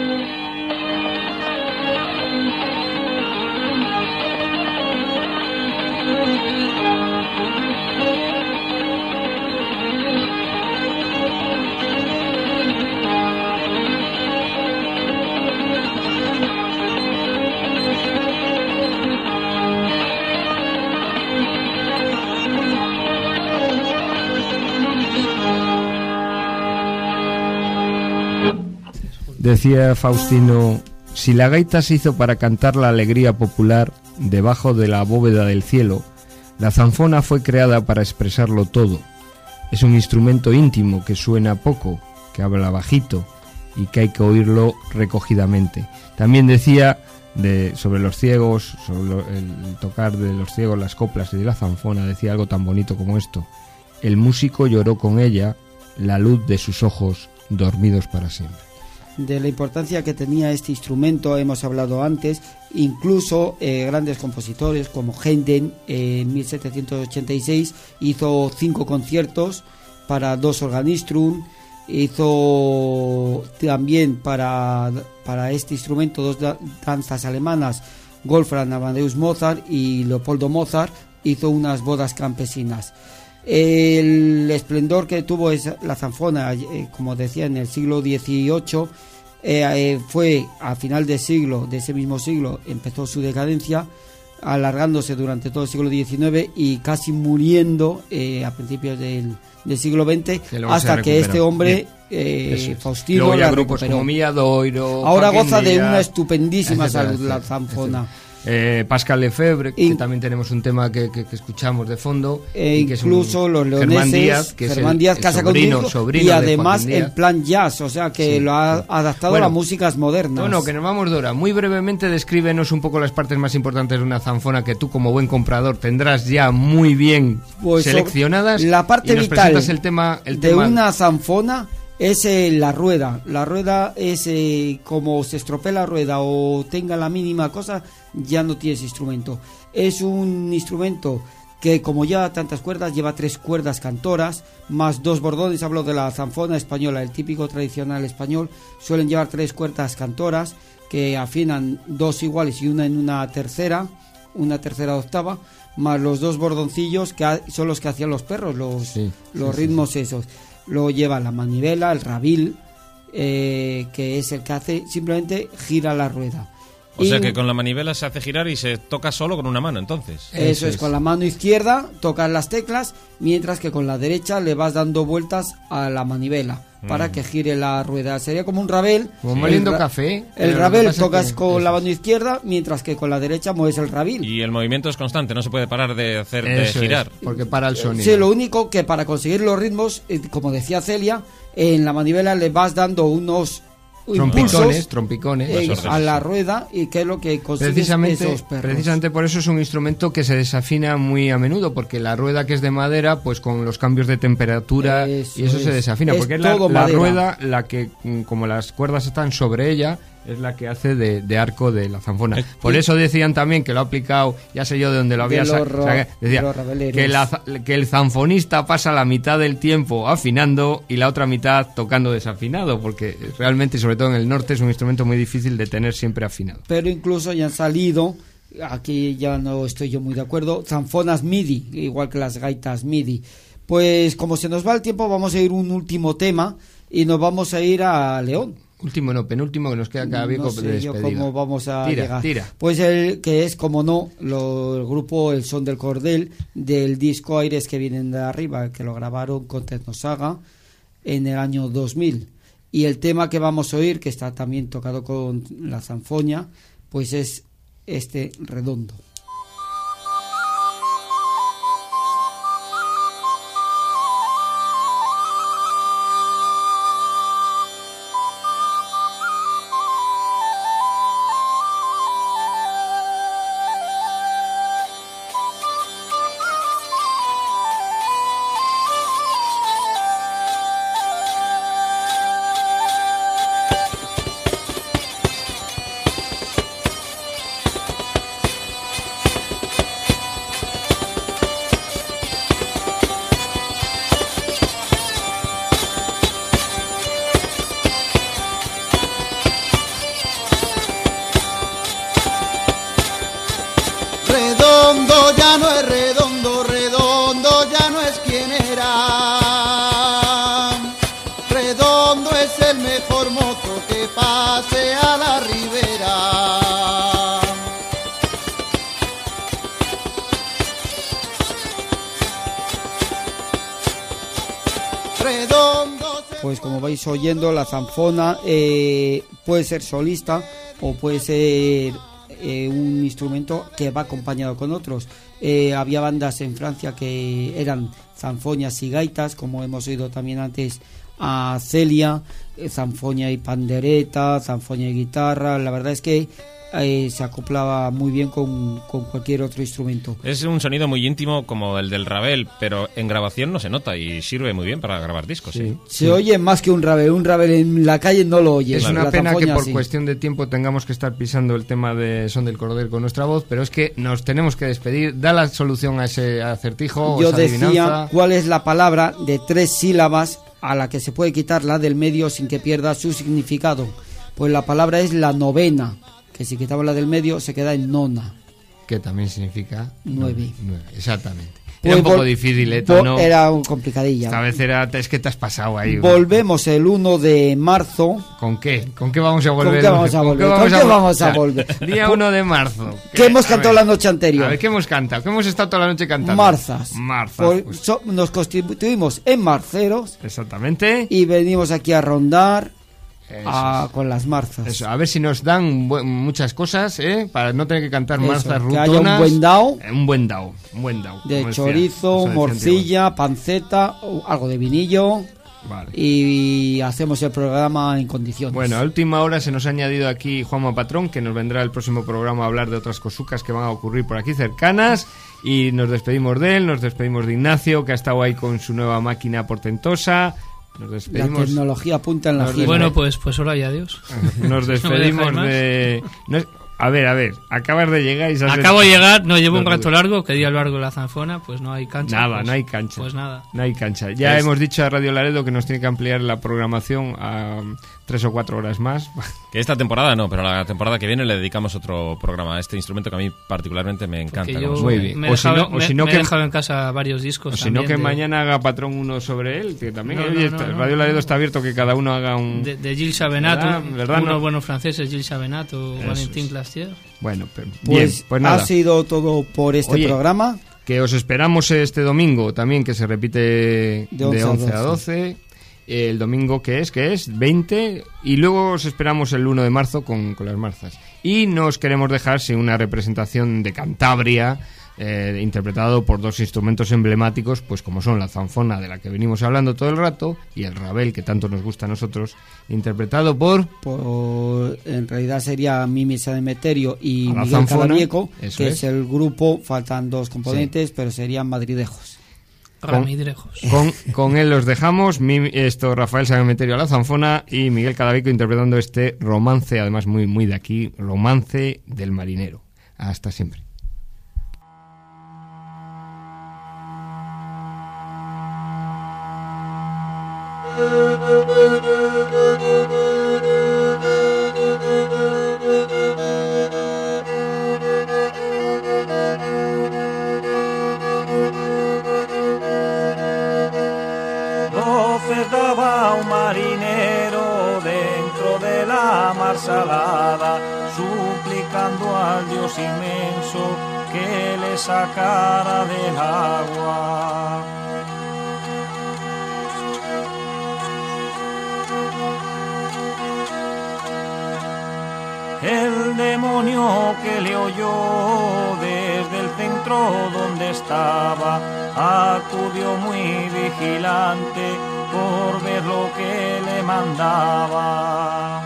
Decía Faustino: si la gaita se hizo para cantar la alegría popular debajo de la bóveda del cielo, la zanfona fue creada para expresarlo todo. Es un instrumento íntimo que suena poco, que habla bajito y que hay que oírlo recogidamente. También decía de, sobre los ciegos, sobre lo, el tocar de los ciegos las coplas y de la zanfona, decía algo tan bonito como esto: el músico lloró con ella la luz de sus ojos dormidos para siempre.
De la importancia que tenía este instrumento hemos hablado antes. Incluso eh, grandes compositores como Haydn eh, en mil setecientos ochenta y seis hizo cinco conciertos para dos organistrum, hizo también para, para este instrumento dos danzas alemanas, Wolfgang Amadeus Mozart y Leopoldo Mozart, hizo unas bodas campesinas. El esplendor que tuvo es la zanfona, eh, como decía, en el siglo dieciocho, eh, eh, fue a final de siglo, de ese mismo siglo, empezó su decadencia, alargándose durante todo el siglo diecinueve y casi muriendo eh, a principios del, del siglo veinte, hasta que este hombre, eh, Faustino,
luego ya
la
grupos
recuperó.
como Milladoiro,
Ahora
Joaquín
goza de
Díaz,
una estupendísima
etcétera,
salud la
etcétera,
zanfona.
etcétera. Eh, Pascal Lefebvre,
In,
que también tenemos un tema que, que, que escuchamos de fondo,
e
y que
incluso
es un,
los leoneses,
Germán Díaz, que
Germán
es
Díaz
el,
casa
el sobrino,
conmigo,
sobrino
y
de
además
Joaquín Díaz.
en plan jazz, o sea que
Sí,
lo ha
sí.
adaptado
Bueno,
a músicas modernas.
Bueno, que nos vamos, Dora. Muy brevemente descríbenos un poco las partes más importantes de una zanfona que tú, como buen comprador, tendrás ya muy bien
pues
seleccionadas.
La parte
y nos
vital
presentas el tema, el
de
tema...
una zanfona es eh, la rueda. La rueda es eh, como se estropea la rueda o tenga la mínima cosa, ya no tienes instrumento. Es un instrumento que, como lleva tantas cuerdas, lleva tres cuerdas cantoras más dos bordones. Hablo de la zanfona española, el típico tradicional español. Suelen llevar tres cuerdas cantoras que afinan dos iguales y una en una tercera, una tercera octava, más los dos bordoncillos que son los que hacían los perros, los,
sí,
los
sí,
ritmos
sí.
esos. Luego lleva la manivela, el rabil, eh, que es el que hace, simplemente gira la rueda.
O sea que con la manivela se hace girar y se toca solo con una mano, entonces.
Eso, Eso es, es, con la mano izquierda tocas las teclas, mientras que con la derecha le vas dando vueltas a la manivela mm. para que gire la rueda. Sería como un rabel.
Como moliendo café.
El rabel tocas que... con Eso. la mano izquierda, mientras que con la derecha mueves el rabel.
Y el movimiento es constante, no se puede parar de hacer de girar.
Es, porque para el sonido.
Sí, lo único que para conseguir los ritmos, como decía Celia, en la manivela le vas dando unos
trompicones, trompicones
eh, a la rueda, y que es lo que consigues
precisamente,
esos perros.
Precisamente por eso es un instrumento que se desafina muy a menudo, porque la rueda, que es de madera, pues con los cambios de temperatura eso y eso es. se desafina,
es
porque es la, la rueda la que, como las cuerdas están sobre ella, es la que hace de, de arco de la zanfona. Por eso decían también que lo ha aplicado, ya sé yo de dónde lo había sacado, o sea, decía que, la, que el zanfonista pasa la mitad del tiempo afinando y la otra mitad tocando desafinado, porque realmente, sobre todo en el norte, es un instrumento muy difícil de tener siempre afinado.
Pero incluso ya han salido, aquí ya no estoy yo muy de acuerdo, zanfonas MIDI, igual que las gaitas MIDI. Pues como se nos va el tiempo, vamos a ir un último tema y nos vamos a ir a León.
Último no, penúltimo, que nos queda cada viejo
no sé
de despedida.
Yo cómo vamos a
tira,
llegar.
Tira.
Pues el que es, como no, lo, el grupo El Son del Cordel, del disco Aires que vienen de arriba, que lo grabaron con Tecnosaga en el año dos mil. Y el tema que vamos a oír, que está también tocado con la zanfoña, pues es este Redondo.
Redondo ya no es redondo, redondo ya no es quien era. Redondo es el mejor mozo que pase a la ribera. Redondo.
Pues como vais oyendo, la zanfona eh, puede ser solista o puede ser Eh, un instrumento que va acompañado con otros. Eh, había bandas en Francia que eran zanfoñas y gaitas, como hemos oído también antes a Celia, eh, zanfoña y pandereta, zanfoña y guitarra. La verdad es que eh, se acoplaba muy bien con, con cualquier otro instrumento.
Es un sonido muy íntimo como el del rabel, pero en grabación no se nota y sirve muy bien para grabar discos. Sí. ¿eh?
Se sí. oye más que un rabel, un rabel en la calle no lo oyes.
Es una
la
pena que por
sí.
cuestión de tiempo tengamos que estar pisando el tema de Son del Cordel con nuestra voz, pero es que nos tenemos que despedir. Da la solución a ese acertijo.
Yo
esa
decía
adivinanza.
cuál es la palabra de tres sílabas a la que se puede quitar la del medio sin que pierda su significado. Pues la palabra es la novena, que si quitamos la del medio se queda en nona.
Que también significa
nueve.
nueve, exactamente.
Pues
era un poco
vol-
difícil, ¿eh?
vol-
¿no?
Era un complicadilla.
Esta vez era, es que te has pasado ahí.
Volvemos el uno de marzo.
¿Con qué? ¿Con qué vamos a volver?
¿Con qué vamos a volver? ¿Con qué vamos a volver?
Día uno de marzo.
¿Qué hemos cantado la noche anterior?
A ver, ¿qué hemos cantado? ¿Qué hemos estado toda la noche cantando?
Marzas.
Marzas.
Por-
Pues.
so- nos constituimos en marceros.
Exactamente.
Y venimos aquí a rondar a,
es.
con las marzas.
Eso, a ver si nos dan bu- muchas cosas, ¿eh? Para no tener que cantar
Eso,
marzas
que
rutonas.
haya un buen dao.
Eh, Un buen dao. Un buen dao.
De
como decía-
chorizo,
eso decía
morcilla, panceta, o algo de vinillo.
Vale.
Y hacemos el programa en condiciones.
Bueno, a última hora se nos ha añadido aquí Juanma Patrón, que nos vendrá el próximo programa a hablar de otras cosucas que van a ocurrir por aquí cercanas. Y nos despedimos de él, nos despedimos de Ignacio, que ha estado ahí con su nueva máquina portentosa. Nos
la
despedimos.
tecnología apunta en la
Nos
gira.
Bueno, pues pues ahora ya adiós.
Nos despedimos
¿No me dejáis
de. no- a ver, a ver, acabas de llegar y se has-
Acabo de llegar, no llevo un
No,
rato
no.
largo, que día largo de la zanfona, pues no hay cancha.
Nada,
pues-
no hay cancha.
Pues nada.
No hay cancha. Ya
Es-
hemos dicho a Radio Laredo que nos tiene que ampliar la programación a tres o cuatro horas más.
Que esta temporada no, pero la temporada que viene le dedicamos otro programa a este instrumento que a mí particularmente me encanta.
Yo
como
Muy bien.
me he
O si
dejado,
no- o
me-
si no
me
que-
he dejado en casa varios discos.
O si no,
también
que
de-
mañana haga Patrón uno sobre él, que también
No,
oye,
no,
está-
no, no,
Radio
no.
Laredo está abierto, que cada uno haga un...
De, de Gilles Savenato,
¿Verdad? ¿Verdad?
unos
No.
buenos franceses, Gilles Savenato,
Eso
Valentín
es.
Clastier.
Bueno, pero,
Pues,
bien, pues nada.
ha sido todo por este
Oye,
programa.
Que os esperamos este domingo también, que se repite de
once a
once a doce. El domingo que es, que es veinte, y luego os esperamos el uno de marzo con, con las marzas. Y no os queremos dejar sin una representación de Cantabria, eh, interpretado por dos instrumentos emblemáticos, pues como son la zanfona, de la que venimos hablando todo el rato, y el rabel, que tanto nos gusta a nosotros, interpretado por...
Por, en realidad sería Mimi San Emeterio y
A la
Miguel
zanfona,
Calavieco,
eso
que
es.
es el grupo. Faltan dos componentes, pero serían madridejos.
Ramidrejos.
Con, con él los dejamos, Mimi- esto Rafael San Emeterio a la zanfona y Miguel Cadavico interpretando este romance, además muy, muy de aquí, Romance del Marinero. Hasta siempre.
Voces daba un marinero dentro de la mar salada, suplicando al Dios inmenso que le sacara del agua. El demonio que le oyó desde el centro donde estaba, acudió muy vigilante por ver lo que le mandaba.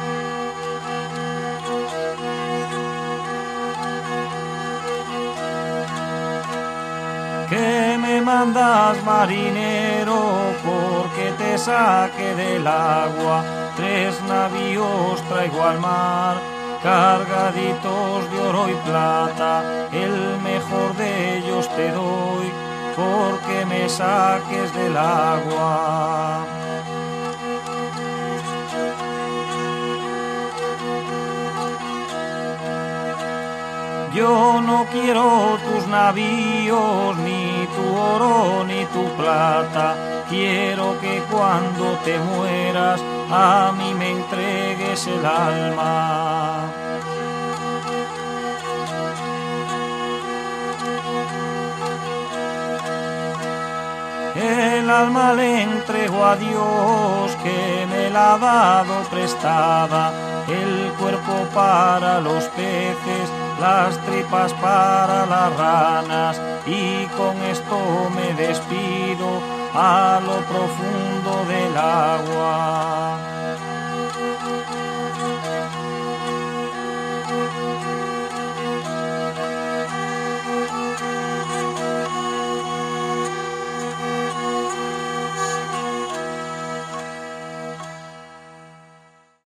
¿Qué me mandas, marinero, porque te saque del agua? Tres navíos traigo al mar, cargaditos de oro y plata, el mejor de ellos te doy, porque me saques del agua. Yo no quiero tus navíos, ni tu oro, ni tu plata. Quiero que cuando te mueras a mí me entregues el alma. El alma le entrego a Dios, que me la ha dado prestada. El cuerpo para los peces, las tripas para las ranas, y con esto me despido a lo profundo del agua.